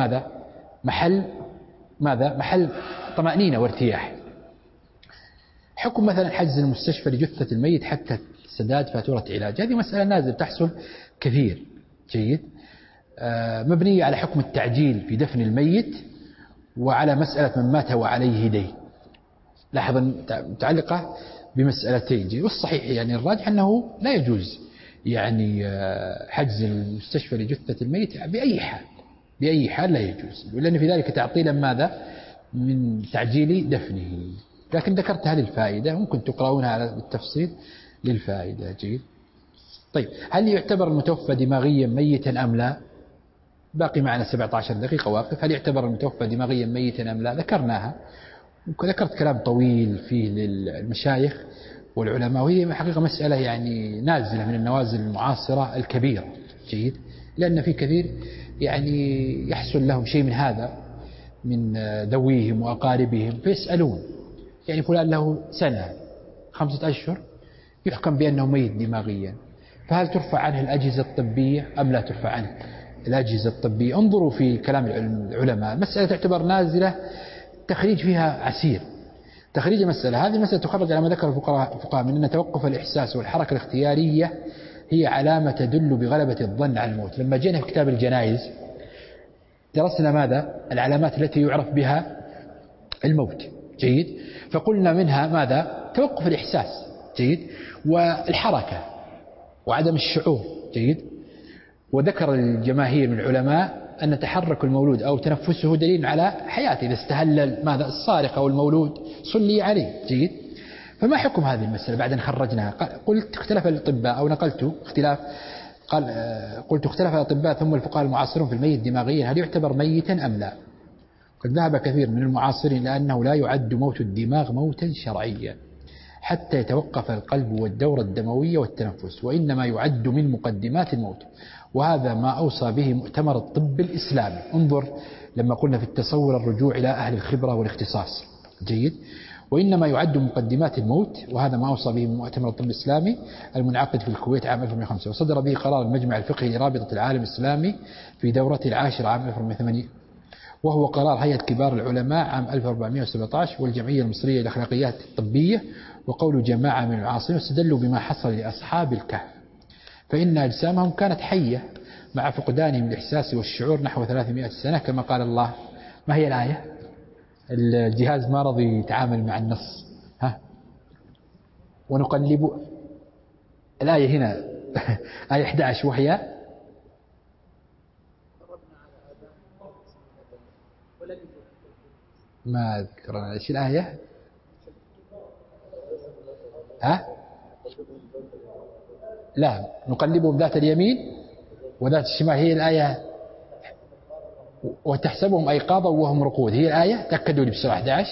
محل طمأنينة وارتياح. حكم مثلا حجز المستشفى لجثة الميت حتى سداد فاتورة علاج. هذه مسألة نازل تحصل كثير. جيد. مبنية على حكم التعجيل في دفن الميت وعلى مسألة من مات وعليه دين. لاحظا متعلقة بمسألتين. جيد. والصحيح يعني الراجح أنه لا يجوز يعني حجز المستشفى لجثة الميت بأي حال، بأي حال لا يجوز، لأن في ذلك تعطيلا ماذا من تعجيل دفنه. لكن ذكرتها للفائدة، ممكن تقرؤونها على التفصيل للفائدة. جيد. طيب، هل يعتبر المتوفى دماغيا ميتا أم لا؟ باقي معنا 17 دقيقة واقف. هل يعتبر المتوفى دماغيا ميتا أم لا؟ ذكرناها، وذكرت كلام طويل فيه للمشايخ والعلماء، وهي حقيقة مسألة يعني نازلة من النوازل المعاصرة الكبيرة. جيد. لأن في كثير يعني يحصل لهم شيء من هذا من ذويهم وأقاربهم، فيسألون يعني فلان له سنة 5 أشهر يحكم بأنه ميت دماغيا، فهل ترفع عنه الأجهزة الطبية أم لا ترفع عنه الأجهزة الطبية؟ انظروا في كلام العلماء، المسألة تعتبر نازلة، تخريج فيها عسير. تخريج المسألة هذه المسألة تخرج على ما ذكر الفقهاء من أن توقف الإحساس والحركة الاختيارية هي علامة تدل بغلبة الظن على الموت. لما جينا في كتاب الجنائز درسنا ماذا؟ العلامات التي يعرف بها الموت. جيد. فقلنا منها ماذا؟ توقف الإحساس. جيد. والحركة وعدم الشعور. جيد. وذكر الجماهير من العلماء أن تحرك المولود أو تنفسه دليل على حياته، إذا استهل ماذا الصارخ أو المولود صلي عليه. جيد. فما حكم هذه المسألة بعد أن خرجناها؟ قلت اختلف الأطباء، أو نقلت اختلاف، قلت اختلف الأطباء ثم الفقهاء المعاصرون في الميت دماغيا هل يعتبر ميتا أم لا؟ قد ذهب كثير من المعاصرين لأنه لا يعد موت الدماغ موتا شرعيا حتى يتوقف القلب والدورة الدموية والتنفس، وإنما يعد من مقدمات الموت، وهذا ما أوصى به مؤتمر الطب الإسلامي. انظر لما قلنا في التصور الرجوع إلى أهل الخبرة والاختصاص. جيد. وإنما يعد مقدمات الموت، وهذا ما أوصى به مؤتمر الطب الإسلامي المنعقد في الكويت عام 2005، وصدر به قرار المجمع الفقهي لرابطة العالم الإسلامي في دورته العاشرة عام 2008، وهو قرار هيئة كبار العلماء عام 1417 والجمعية المصرية للأخلاقيات الطبية. وقول جماعة من العاصرين استدلوا بما حصل لأصحاب الكهف، فإن أجسامهم كانت حية مع فقدانهم الإحساس والشعور نحو 300 سنة كما قال الله. ما هي الآية؟ الجهاز ما رضي يتعامل مع النص. ونقلب الآية هنا آية 11 وهي ما أذكر إيش الآية. لا، نقلبهم ذات اليمين وذات الشمال، هي الآية. وتحسبهم أيقاظا وهم رقود، هي الآية. تأكدوا لي بسرعة 11.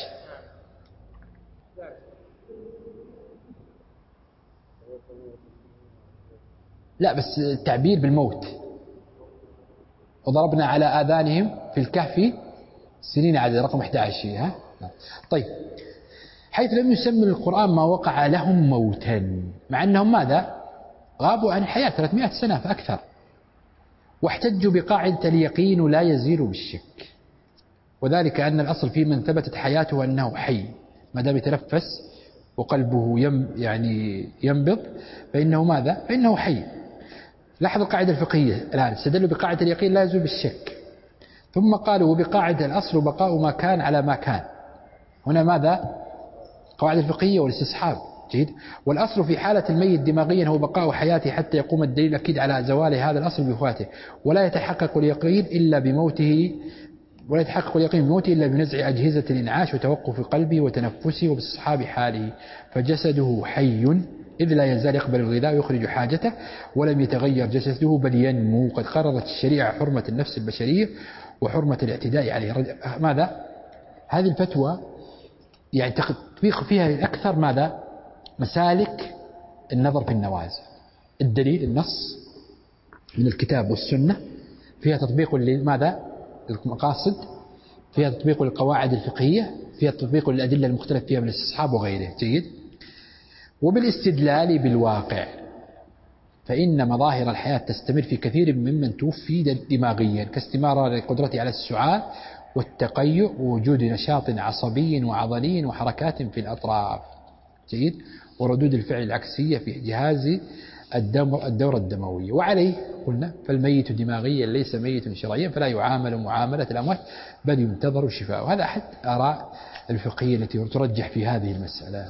لا، بس التعبير بالموت. وضربنا على آذانهم في الكهف سنين عدد، رقم 11. طيب، حيث لم يسمي القرآن ما وقع لهم موتا، مع أنهم ماذا؟ غابوا عن الحياة 300 سنة فأكثر، واحتجوا بقاعدة اليقين لا يزيل بالشك، وذلك أن الأصل في من ثبتت حياته أنه حي، ما دام يتنفس وقلبه ينبض فإنه ماذا؟ فإنه حي. لاحظ القاعدة الفقهية الآن، استدلوا بقاعدة اليقين لا يزول بالشك، ثم قالوا وبقاعدة الأصل بقاء ما كان على ما كان. هنا ماذا؟ قواعد الفقهية والاستصحاب. جيد. والأصل في حالة الميت دماغيا هو بقاء حياته حتى يقوم الدليل أكيد على زوال هذا الأصل بوفاته، ولا يتحقق اليقين إلا بموته، إلا بنزع أجهزة الإنعاش وتوقف قلبه وتنفسه وباستصحاب حاله، فجسده حي إذ لا يزال يقبل الغذاء ويخرج حاجته ولم يتغير جسده بل ينمو. قد قررت الشريعة حرمة النفس البشرية وحرمة الاعتداء عليه. ماذا؟ هذه الفتوى يعني تطبيق فيها أكثر ماذا؟ مسالك النظر في النوازل. الدليل النص من الكتاب والسنة، فيها تطبيق لماذا؟ المقاصد، فيها تطبيق للقواعد الفقهية، فيها تطبيق للأدلة المختلف فيها من الاستصحاب وغيره. جيد. وبالاستدلال بالواقع، فإن مظاهر الحياة تستمر في كثير ممن توفي دماغيا، كاستمرار قدرته على السعال والتقيؤ ووجود نشاط عصبي وعضلي وحركات في الأطراف. جيد. وردود الفعل العكسية في جهاز الدورة الدموية. وعليه قلنا فالميت دماغيا ليس ميت شرعيا فلا يعامل معاملة الأموات بل ينتظر شفاءه. هذا أحد آراء الفقهية التي ترجح في هذه المسألة.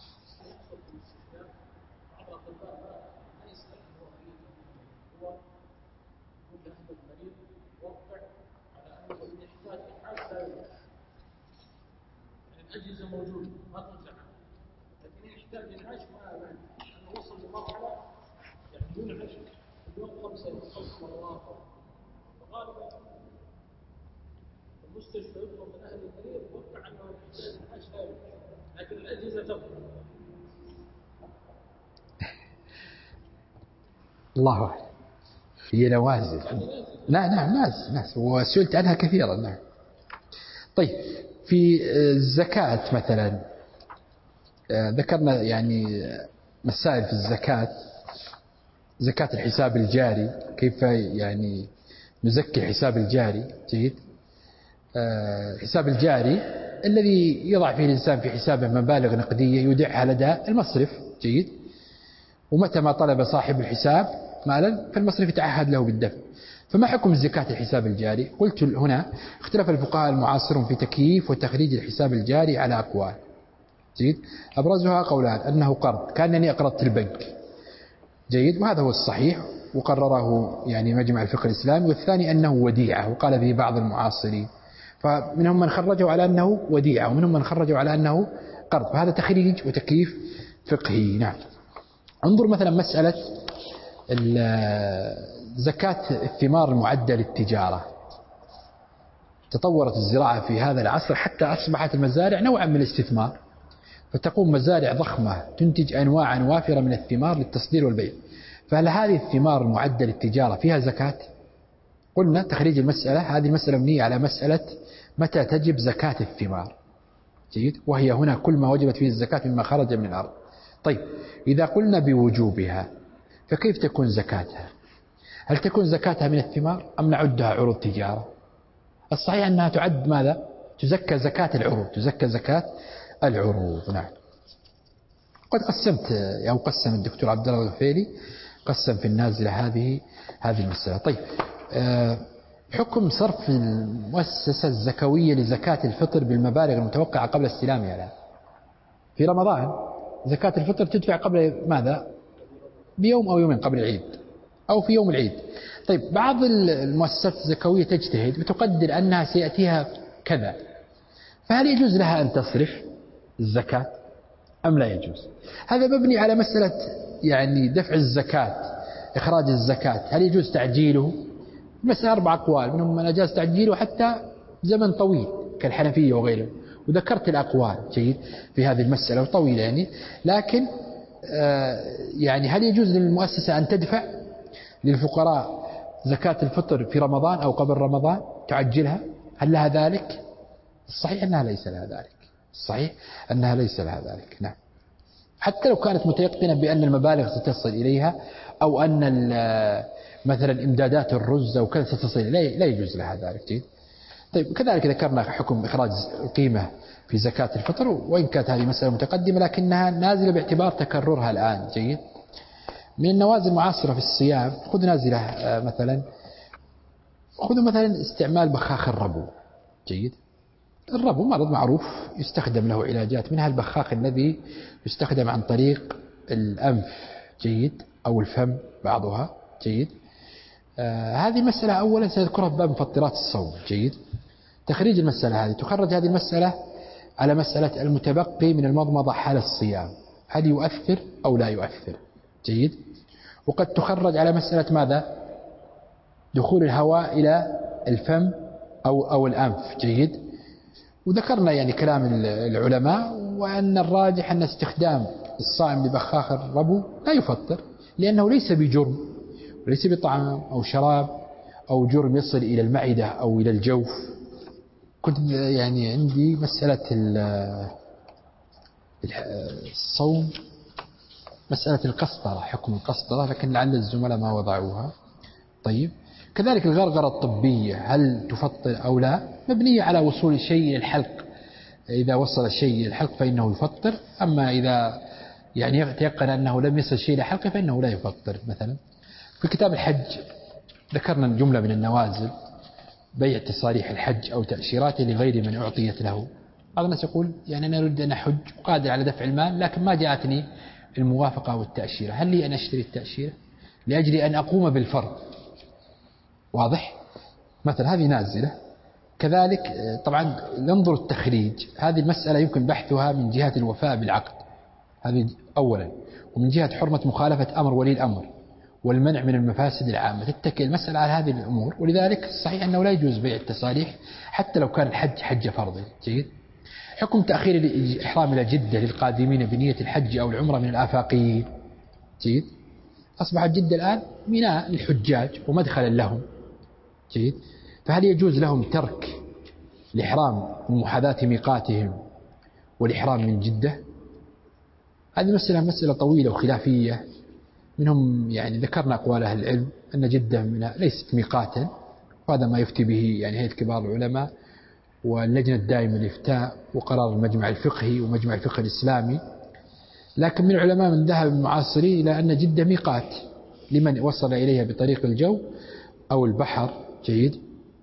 الأجهزة موجودة ما تنفع، لكن يحتاج إنعاش ما أنه وصل لمرحلة يعني ينعش اليوم 5 مرات، فغالبا المستشفى يطلب من أهل المريض وقع أنه يحتاج إنعاش ثابت، لكن الأجهزة تبقى. الله أعلم. هي نوازل. لا نعم ناس وسئلت عنها كثيرا. نعم. طيب في الزكاة مثلا ذكرنا يعني مسائل في الزكاة، زكاة الحساب الجاري، كيف يعني نزكي الحساب الجاري. جيد. الحساب الجاري الذي يضع فيه الإنسان في حسابه مبالغ نقدية يودعها لدى المصرف. جيد. ومتى ما طلب صاحب الحساب مالا فالمصرف يتعهد له بالدفع. فما حكم زكاة الحساب الجاري؟ قلت هنا اختلف الفقهاء المعاصرون في تكييف وتخريج الحساب الجاري على أقوال. جيد. أبرزها قولان: أنه قرض كأنني أقرضت البنك. جيد. وهذا هو الصحيح وقرره يعني مجمع الفقه الإسلامي. والثاني أنه وديعة وقال به بعض المعاصرين، فمنهم من خرجوا على أنه وديعة ومنهم من خرجوا على أنه قرض، فهذا تخريج وتكييف فقهي. نعم. انظر مثلا مسألة زكاة الثمار المعدة للتجارة. تطورت الزراعة في هذا العصر حتى أصبحت المزارع نوعا من الاستثمار، فتقوم مزارع ضخمة تنتج أنواعا وافرة من الثمار للتصدير والبيع. فهل هذه الثمار المعدة للتجارة فيها زكاة؟ قلنا تخريج المسألة، هذه المسألة مبنية على مسألة متى تجب زكاة الثمار. جيد. وهي هنا كل ما وجبت فيه الزكاة مما خرج من الأرض. طيب إذا قلنا بوجوبها فكيف تكون زكاتها؟ هل تكون زكاتها من الثمار أم نعدها عروض تجارة؟ الصحيح أنها تعد ماذا؟ تزكى زكاة العروض، تزكى زكاة العروض. نعم. قد قسمت أو قسم الدكتور عبد الله الغفيري قسم في النازلة هذه المسألة. طيب حكم صرف المؤسسة الزكوية لزكاة الفطر بالمبالغ المتوقعة قبل استلامها لها. في رمضان زكاة الفطر تدفع قبل ماذا؟ بيوم أو يومين قبل العيد أو في يوم العيد. طيب بعض المؤسسات الزكوية تجتهد وتقدر أنها سيأتيها كذا، فهل يجوز لها أن تصرف الزكاة أم لا يجوز؟ هذا مبني على مسألة يعني دفع الزكاة، إخراج الزكاة، هل يجوز تعجيله؟ مسألة 4 أقوال، منهم من أجاز تعجيله حتى زمن طويل كالحنفية وغيره، وذكرت الأقوال. جيد. في هذه المسألة وطويلة يعني، لكن يعني هل يجوز للمؤسسة أن تدفع للفقراء زكاة الفطر في رمضان أو قبل رمضان تعجلها؟ هل لها ذلك؟ الصحيح أنها ليس لها ذلك. الصحيح أنها ليس لها ذلك. نعم. حتى لو كانت متيقنة بأن المبالغ ستصل إليها أو أن مثلا إمدادات الرز أو كذا ستصل إليه لا يجوز لها ذلك. جيد. طيب كذلك ذكرنا حكم إخراج القيمة في زكاة الفطر، وإن كانت هذه مسألة متقدمة لكنها نازلة باعتبار تكررها الآن. جيد. من النوازل المعاصرة في الصيام خذ نازلة مثلا، خذوا مثلا استعمال بخاخ الربو. جيد. الربو مرض معروف يستخدم له علاجات، منها البخاخ الذي يستخدم عن طريق الأنف. جيد. أو الفم بعضها. جيد. هذه مسألة أولا سأذكرها في باب مفطرات الصوم. جيد. تخريج المسألة هذه تخرج هذه المسألة على مسألة المتبقي من المضمضة حال الصيام، هل يؤثر أو لا يؤثر. جيد. وقد تخرج على مسألة ماذا؟ دخول الهواء إلى الفم أو الأنف. جيد. وذكرنا يعني كلام العلماء، وأن الراجح أن استخدام الصائم ببخاخ الربو لا يفطر، لأنه ليس بجرم وليس بطعام أو شراب أو جرم يصل إلى المعدة أو إلى الجوف. كنت يعني عندي مسألة الصوم، مسألة القسطرة، حكم القسطرة، لكن لعل الزملاء ما وضعوها. طيب كذلك الغرغرة الطبية هل تفطر أو لا؟ مبنية على وصول الشيء إلى الحلق، إذا وصل الشيء إلى الحلق فإنه يفطر، أما إذا يعني يتيقن أنه لم يصل شيء إلى حلقه فإنه لا يفطر. مثلا في كتاب الحج ذكرنا جملة من النوازل: بيع تصاريح الحج أو تأشيراته لغير من أعطيت له. بعض الناس يقول يعني أنا أريد أن أحج وقادر على دفع المال لكن ما جاءتني الموافقة والتأشيرة، هل لي أن أشتري التأشيرة لأجل أن أقوم بالفرض؟ واضح؟ مثلا هذه نازلة. كذلك طبعا ننظر التخريج، هذه المسألة يمكن بحثها من جهة الوفاء بالعقد، هذه أولا، ومن جهة حرمة مخالفة أمر ولي الأمر والمنع من المفاسد العامة، تتكي المسألة على هذه الأمور. ولذلك الصحيح أنه لا يجوز بيع التصاريح حتى لو كان الحج حج فرض. جيد. حكم تأخير الإحرام إلى جدة للقادمين بنية الحج أو العمرة من الآفاقيين. جيد. أصبحت جدة الآن ميناء للحجاج ومدخلا لهم. جيد. فهل يجوز لهم ترك الإحرام من محاذاة ميقاتهم والإحرام من جدة؟ هذه مسألة طويلة وخلافية. منهم يعني ذكرنا أقوال أهل العلم أن جدة ليست ميقاتا، وهذا ما يفتي به يعني هيئة كبار العلماء واللجنة الدائمة للإفتاء وقرار المجمع الفقهي ومجمع الفقه الإسلامي. لكن من العلماء من ذهب المعاصرين إلى أن جدة ميقات لمن وصل إليها بطريق الجو أو البحر. جيد.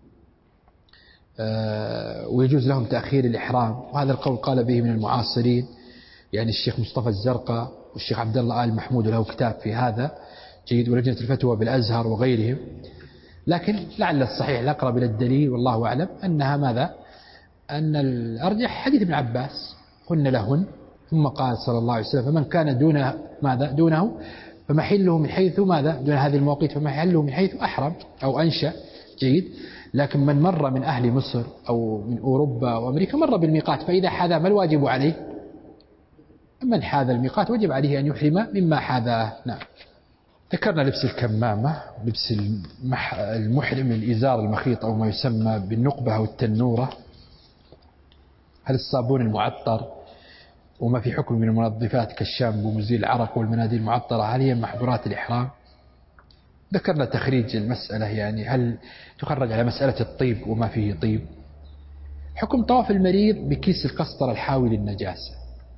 ويجوز لهم تأخير الإحرام، وهذا القول قال به من المعاصرين يعني الشيخ مصطفى الزرقاء والشيخ عبد الله آل محمود له كتاب في هذا. جيد. ولجنة الفتوى بالأزهر وغيرهم. لكن لعل الصحيح الأقرب إلى الدليل والله أعلم أنها ماذا؟ أن الأرجح حديث ابن عباس: هن لهن. ثم قال صلى الله عليه وسلم: فمن كان دونه ماذا؟ دونه فمحله من حيث ماذا؟ دون هذه المواقيت فمحله من حيث أحرم أو أنشأ. جيد. لكن من مر من أهل مصر أو من أوروبا وأمريكا مر بالميقات، فإذا حاذا ما الواجب عليه؟ من حاذا الميقات وجب عليه أن يحرم مما حاذاه. نعم. ذكرنا لبس الكمامة، لبس المحرم الإزار المخيط أو ما يسمى بالنقبة أو التنورة. هل الصابون المعطر وما في حكم من المنظفات كالشامبو مزيل العرق والمناديل المعطرة هل هي محظورات الإحرام؟ ذكرنا تخريج المسألة، يعني هل تخرج على مسألة الطيب وما فيه طيب. حكم طواف المريض بكيس القسطرة الحاوي للنجاسة.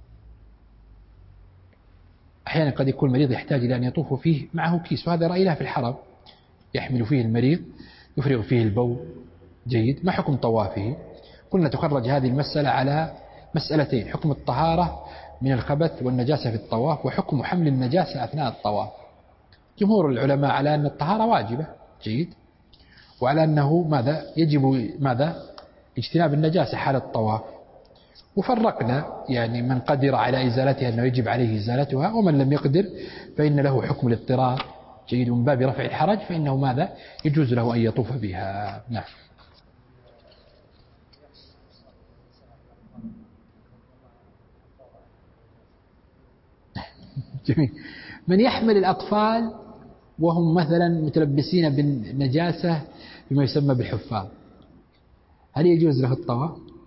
أحيانا قد يكون المريض يحتاج إلى أن يطوف فيه معه كيس، وهذا رأينا في الحرم يحمل فيه المريض يفرغ فيه البول. جيد. ما حكم طوافه؟ قلنا تخرج هذه المسألة على مسألتين: حكم الطهارة من الخبث والنجاسة في الطواف، وحكم حمل النجاسة أثناء الطواف. جمهور العلماء على أن الطهارة واجبة. جيد. وعلى أنه ماذا؟ يجب ماذا؟ اجتناب النجاسة حال الطواف. وفرقنا يعني من قدر على إزالتها أنه يجب عليه إزالتها، ومن لم يقدر فإن له حكم الاضطرار. جيد. من باب رفع الحرج فإنه ماذا؟ يجوز له أن يطوف بها. نعم. جميل. من يحمل الأطفال وهم مثلا متلبسين بالنجاسة بما يسمى بالحفاظ، هل يجوز له الطواف؟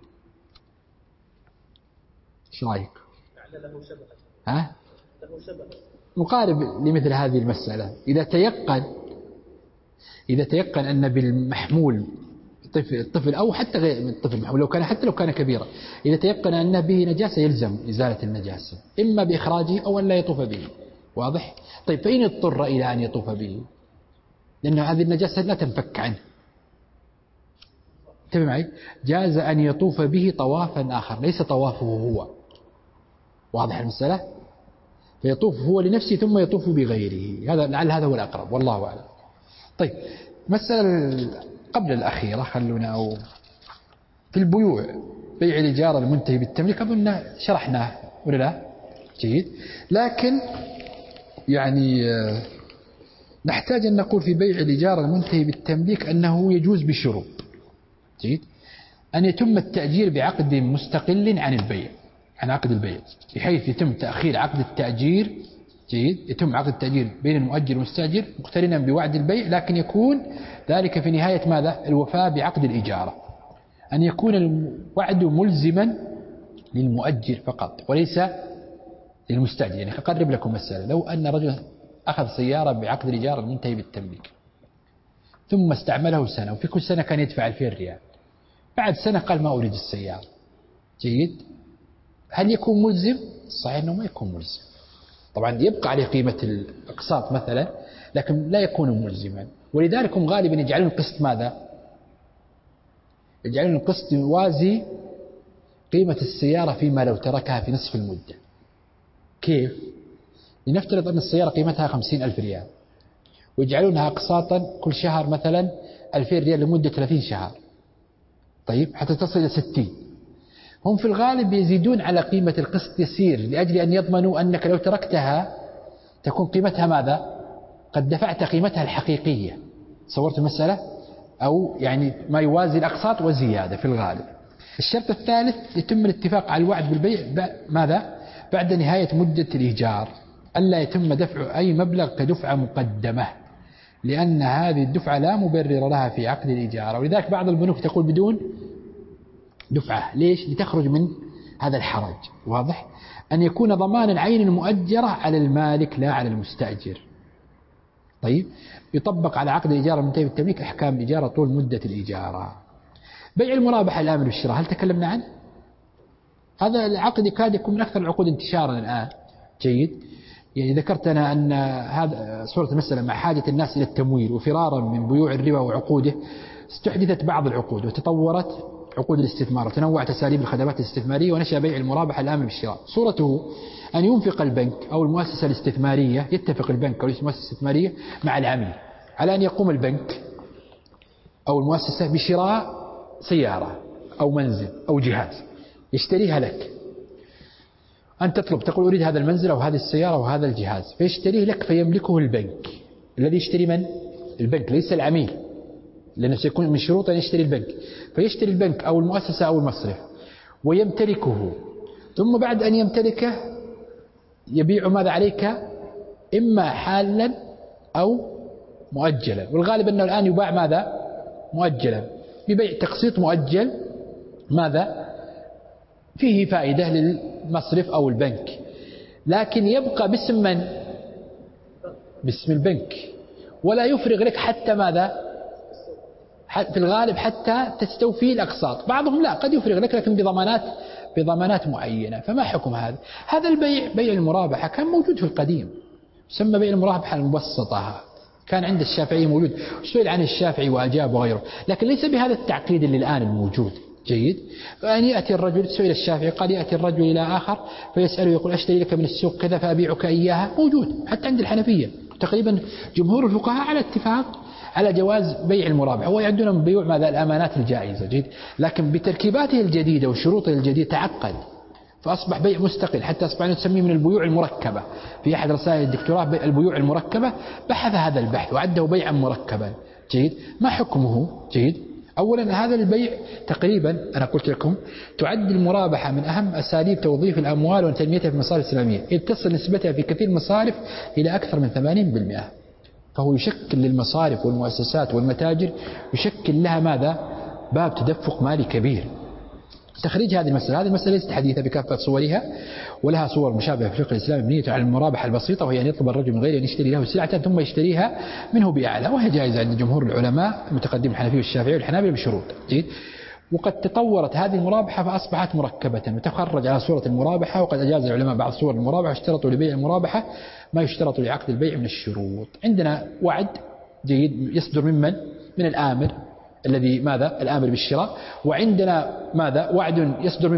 ايش رايك؟ ها؟ مقارب لمثل هذه المسألة. إذا تيقن أن بالمحمول الطفل أو حتى غير الطفل المحمول حتى لو كان كبيرا، إذا تيقن أن به نجاسة يلزم إزالة النجاسة إما بإخراجه أو أن لا يطوف به. واضح؟ طيب فإن اضطر إلى أن يطوف به لأن هذه النجاسة لا تنفك عنه، انتبه معي، جاز أن يطوف به طوافا آخر ليس طوافه هو. واضح المسألة؟ فيطوف هو لنفسه ثم يطوف بغيره. لعل هذا هو الأقرب والله أعلم. طيب مسألة قبل الأخيرة خلونا أو في البيوع، بيع الإجارة المنتهي بالتمليك أظن شرحناه ولا لا؟ جيد. لكن يعني نحتاج أن نقول في بيع الإجارة المنتهي بالتمليك أنه يجوز بشروط. جيد. أن يتم التأجير بعقد مستقل عن البيع، عن عقد البيع، بحيث يتم تأخير عقد التأجير. جيد. يتم عقد التأجير بين المؤجر والمستأجر مقترنا بوعد البيع، لكن يكون ذلك في نهاية ماذا؟ الوفاء بعقد الإجارة. أن يكون الوعد ملزما للمؤجر فقط وليس للمستأجر. يعني أقرب لكم مسألة: لو أن رجل أخذ سيارة بعقد الإجارة المنتهي بالتمليك ثم استعمله سنة، وفي كل سنة كان يدفع 2000 ريال، بعد سنة قال ما أريد السيارة. جيد. هل يكون ملزم؟ صحيح أنه ما يكون ملزم. طبعا يبقى عليه قيمة الأقساط مثلا، لكن لا يكون ملزما. ولذلك هم غالبا يجعلون القسط ماذا؟ يجعلون القسط يوازي قيمة السيارة فيما لو تركها في نصف المدة. كيف؟ لنفترض أن السيارة قيمتها 50,000 ريال، ويجعلونها أقساطا كل شهر مثلا 2000 ريال لمدة 30 شهر، طيب حتى تصل إلى 60. هم في الغالب يزيدون على قيمة القسط يسير لأجل أن يضمنوا أنك لو تركتها تكون قيمتها ماذا؟ قد دفعت قيمتها الحقيقية. صورت المسألة؟ أو يعني ما يوازي الأقساط وزيادة في الغالب. الشرط الثالث يتم الاتفاق على الوعد بالبيع ماذا؟ بعد نهاية مدة الإيجار، ألا يتم دفع أي مبلغ كدفعة مقدمة، لأن هذه الدفعة لا مبرر لها في عقد الإيجار. ولذلك بعض البنوك تقول بدون دفعة. ليش؟ لتخرج من هذا الحرج. واضح؟ أن يكون ضمان العين المؤجرة على المالك لا على المستأجر. طيب، يطبق على عقد الإيجار المنتهي بالتمليك أحكام الإيجار طول مدة الإيجار. بيع المرابحة الآمر بالشراء، هل تكلمنا عنه؟ هذا العقد يكاد يكون من أكثر العقود انتشارا الآن. جيد. يعني ذكرت أنا أن هذا صورة المسألة مع حاجة الناس إلى التمويل وفرارا من بيوع الربا وعقوده، استحدثت بعض العقود وتطورت عقود الاستثمار وتنوعت أساليب الخدمات الاستثمارية، ونشأ بيع المرابحة الآمر بالشراء. صورته أن ينفق البنك أو المؤسسة الاستثمارية، يتفق البنك أو المؤسسة الاستثمارية مع العميل على أن يقوم البنك أو المؤسسة بشراء سيارة أو منزل أو جهاز يشتريها لك. أنت تطلب، تقول أريد هذا المنزل أو هذه السيارة أو هذا الجهاز، فيشتريه لك فيملكه البنك. الذي يشتري من؟ البنك، ليس العميل، لأنه سيكون من شروط أن يشتري البنك. فيشتري البنك أو المؤسسة أو المصرف ويمتلكه، ثم بعد أن يمتلكه يبيع ماذا عليك؟ إما حالا أو مؤجلا. والغالب أنه الآن يباع ماذا؟ مؤجلا، ببيع تقسيط مؤجل ماذا؟ فيه فائدة للمصرف أو البنك، لكن يبقى باسم من؟ باسم البنك، ولا يفرغ لك حتى ماذا؟ في الغالب حتى تستوفي الأقساط. بعضهم لا، قد يفرغ لك لكن بضمانات معينة. فما حكم هذا؟ هذا البيع، بيع المرابحة، كان موجود في القديم، يسمى بيع المرابحة المبسطة، كان عند الشافعي موجود، سئل عن الشافعي وأجاب وغيره، لكن ليس بهذا التعقيد اللي الآن الموجود. جيد. فأن يأتي الرجل، سئل الشافعي قال يأتي الرجل إلى آخر فيسأله يقول أشتري لك من السوق كذا فأبيعك إياها، موجود حتى عند الحنفية. تقريبا جمهور الفقهاء على اتفاق على جواز بيع المرابحة، ويعدون من بيوع ماذا؟ الأمانات الجائزة. جيد. لكن بتركيباته الجديدة وشروطه الجديدة تعقد، فأصبح بيع مستقل، حتى أصبح نسميه من البيوع المركبة. في أحد رسائل الدكتوراه البيوع المركبة بحث هذا البحث وعده بيعا مركبا. جيد. ما حكمه؟ جيد. أولا هذا البيع تقريبا أنا قلت لكم تعد المرابحة من أهم أساليب توظيف الأموال وتنميتها في المصارف الإسلامية، إذ تصل نسبتها في كثير المصارف إلى أكثر من 80%. فهو يشكل للمصارف والمؤسسات والمتاجر، يشكل لها ماذا؟ باب تدفق مالي كبير. تخريج هذه المسألة ليست حديثة بكافة صورها، ولها صور مشابهة في الفقه الإسلامي مبنية على المرابحة البسيطة، وهي أن يطلب الرجل من غيره أن يشتري له سلعة ثم يشتريها منه بأعلى، وهي جائزة عند جمهور العلماء المتقدم الحنفي والشافعي والحنابلة بشروط. جيد. وقد تطورت هذه المرابحة فأصبحت مركبة وتخرج على صورة المرابحة، وقد أجاز العلماء بعض صور المرابحة واشترطوا لبيع المرابحة ما يشترط لعقد البيع من الشروط. عندنا وعد جيد يصدر من الآمر الذي ماذا؟ الآمر بالشراء. وعندنا ماذا؟ وعد يصدر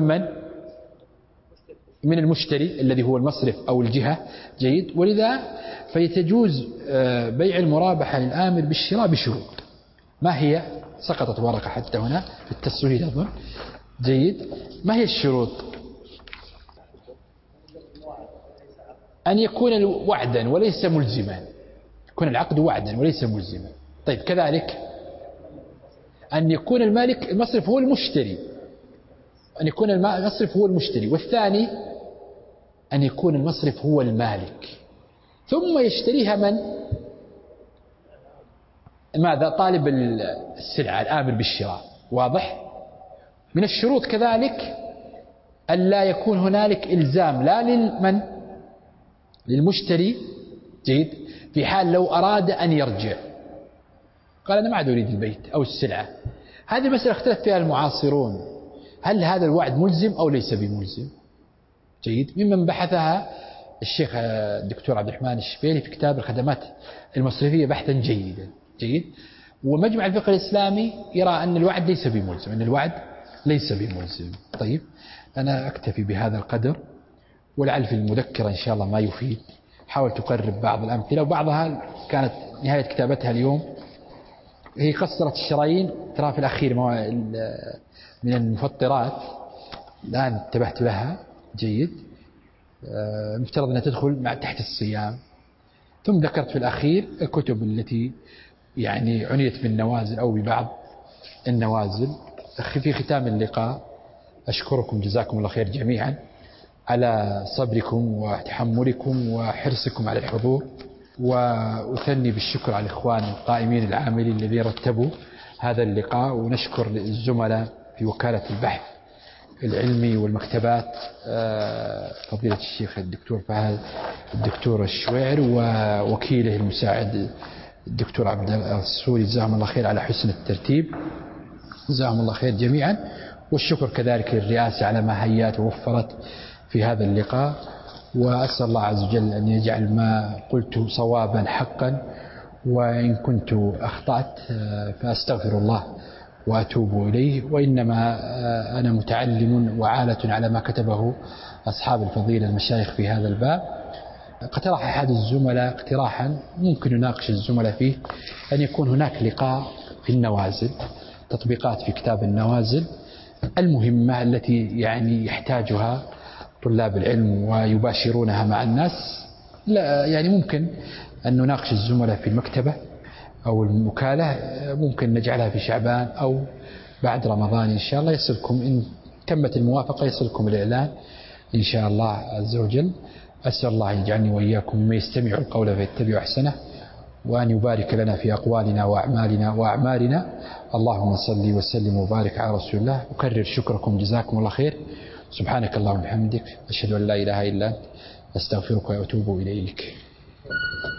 من المشتري الذي هو المصرف أو الجهة. جيد. ولذا فيتجوز بيع المرابحة للآمر بالشراء بشروط. ما هي؟ سقطت ورقة حتى هنا في التصوير أظن. جيد. ما هي الشروط؟ أن يكون وعدا وليس ملزما، يكون العقد وعدا وليس ملزما. طيب، كذلك أن يكون المالك المصرف هو المشتري، أن يكون المصرف هو المشتري. والثاني أن يكون المصرف هو المالك، ثم يشتريها من؟ ماذا؟ طالب السلعة الآمر بالشراء. واضح؟ من الشروط كذلك أن لا يكون هنالك إلزام لا لمن؟ للمشتري. جيد. في حال لو أراد أن يرجع قال أنا ما عاد أريد البيت أو السلعة. هذه مسألة اختلف فيها المعاصرون، هل هذا الوعد ملزم أو ليس بملزم؟ جيد. ممن بحثها الشيخ الدكتور عبد الرحمن الشبيلي في كتاب الخدمات المصرفية بحثا جيدا جيد. ومجمع الفقه الإسلامي يرى أن الوعد ليس بملزم، أن الوعد ليس بملزم. طيب أنا أكتفي بهذا القدر، ولعل في المذكرة إن شاء الله ما يفيد. حاول تقرب بعض الأمثلة، وبعضها كانت نهاية كتابتها اليوم هي قصرت الشرايين، ترى في الأخير من المفطرات الآن انتبهت لها جيد، مفترض أنها تدخل مع تحت الصيام. ثم ذكرت في الأخير الكتب التي يعني عنيت بالنوازل أو ببعض النوازل. في ختام اللقاء أشكركم جزاكم الله خير جميعا على صبركم وتحملكم وحرصكم على الحضور، وأثني بالشكر على الإخوان القائمين العاملين الذين رتبوا هذا اللقاء، ونشكر الزملاء في وكالة البحث العلمي والمكتبات فضيلة الشيخ الدكتور فهد الدكتور الشويعر ووكيله المساعد الدكتور عبد السوري، جزاهم الله خير على حسن الترتيب، جزاهم الله خير جميعا. والشكر كذلك للرئاسة على ما هيأت ووفرت في هذا اللقاء، وأسأل الله عز وجل أن يجعل ما قلت صوابا حقا، وإن كنت أخطأت فأستغفر الله وأتوب إليه. وإنما أنا متعلم وعالة على ما كتبه أصحاب الفضيلة المشايخ في هذا الباب. اقترح أحد الزملاء اقتراحا ممكن نناقش الزملاء فيه، أن يكون هناك لقاء في النوازل، تطبيقات في كتاب النوازل المهمة التي يعني يحتاجها طلاب العلم ويباشرونها مع الناس. لا يعني ممكن أن نناقش الزملاء في المكتبة أو الوكالة، ممكن نجعلها في شعبان أو بعد رمضان إن شاء الله. يصلكم إن تمت الموافقة يصلكم الإعلان إن شاء الله عز وجل. أسأل الله يجعلني وإياكم مما يستمع القول فيتبع أحسنه، وأن يبارك لنا في أقوالنا وأعمالنا وأعمالنا. اللهم صل وسلم وبارك على رسول الله. أكرر شكركم جزاكم الله خير. سبحانك اللهم وبحمدك، أشهد أن لا إله إلا أنت، أستغفرك وأتوب إليك.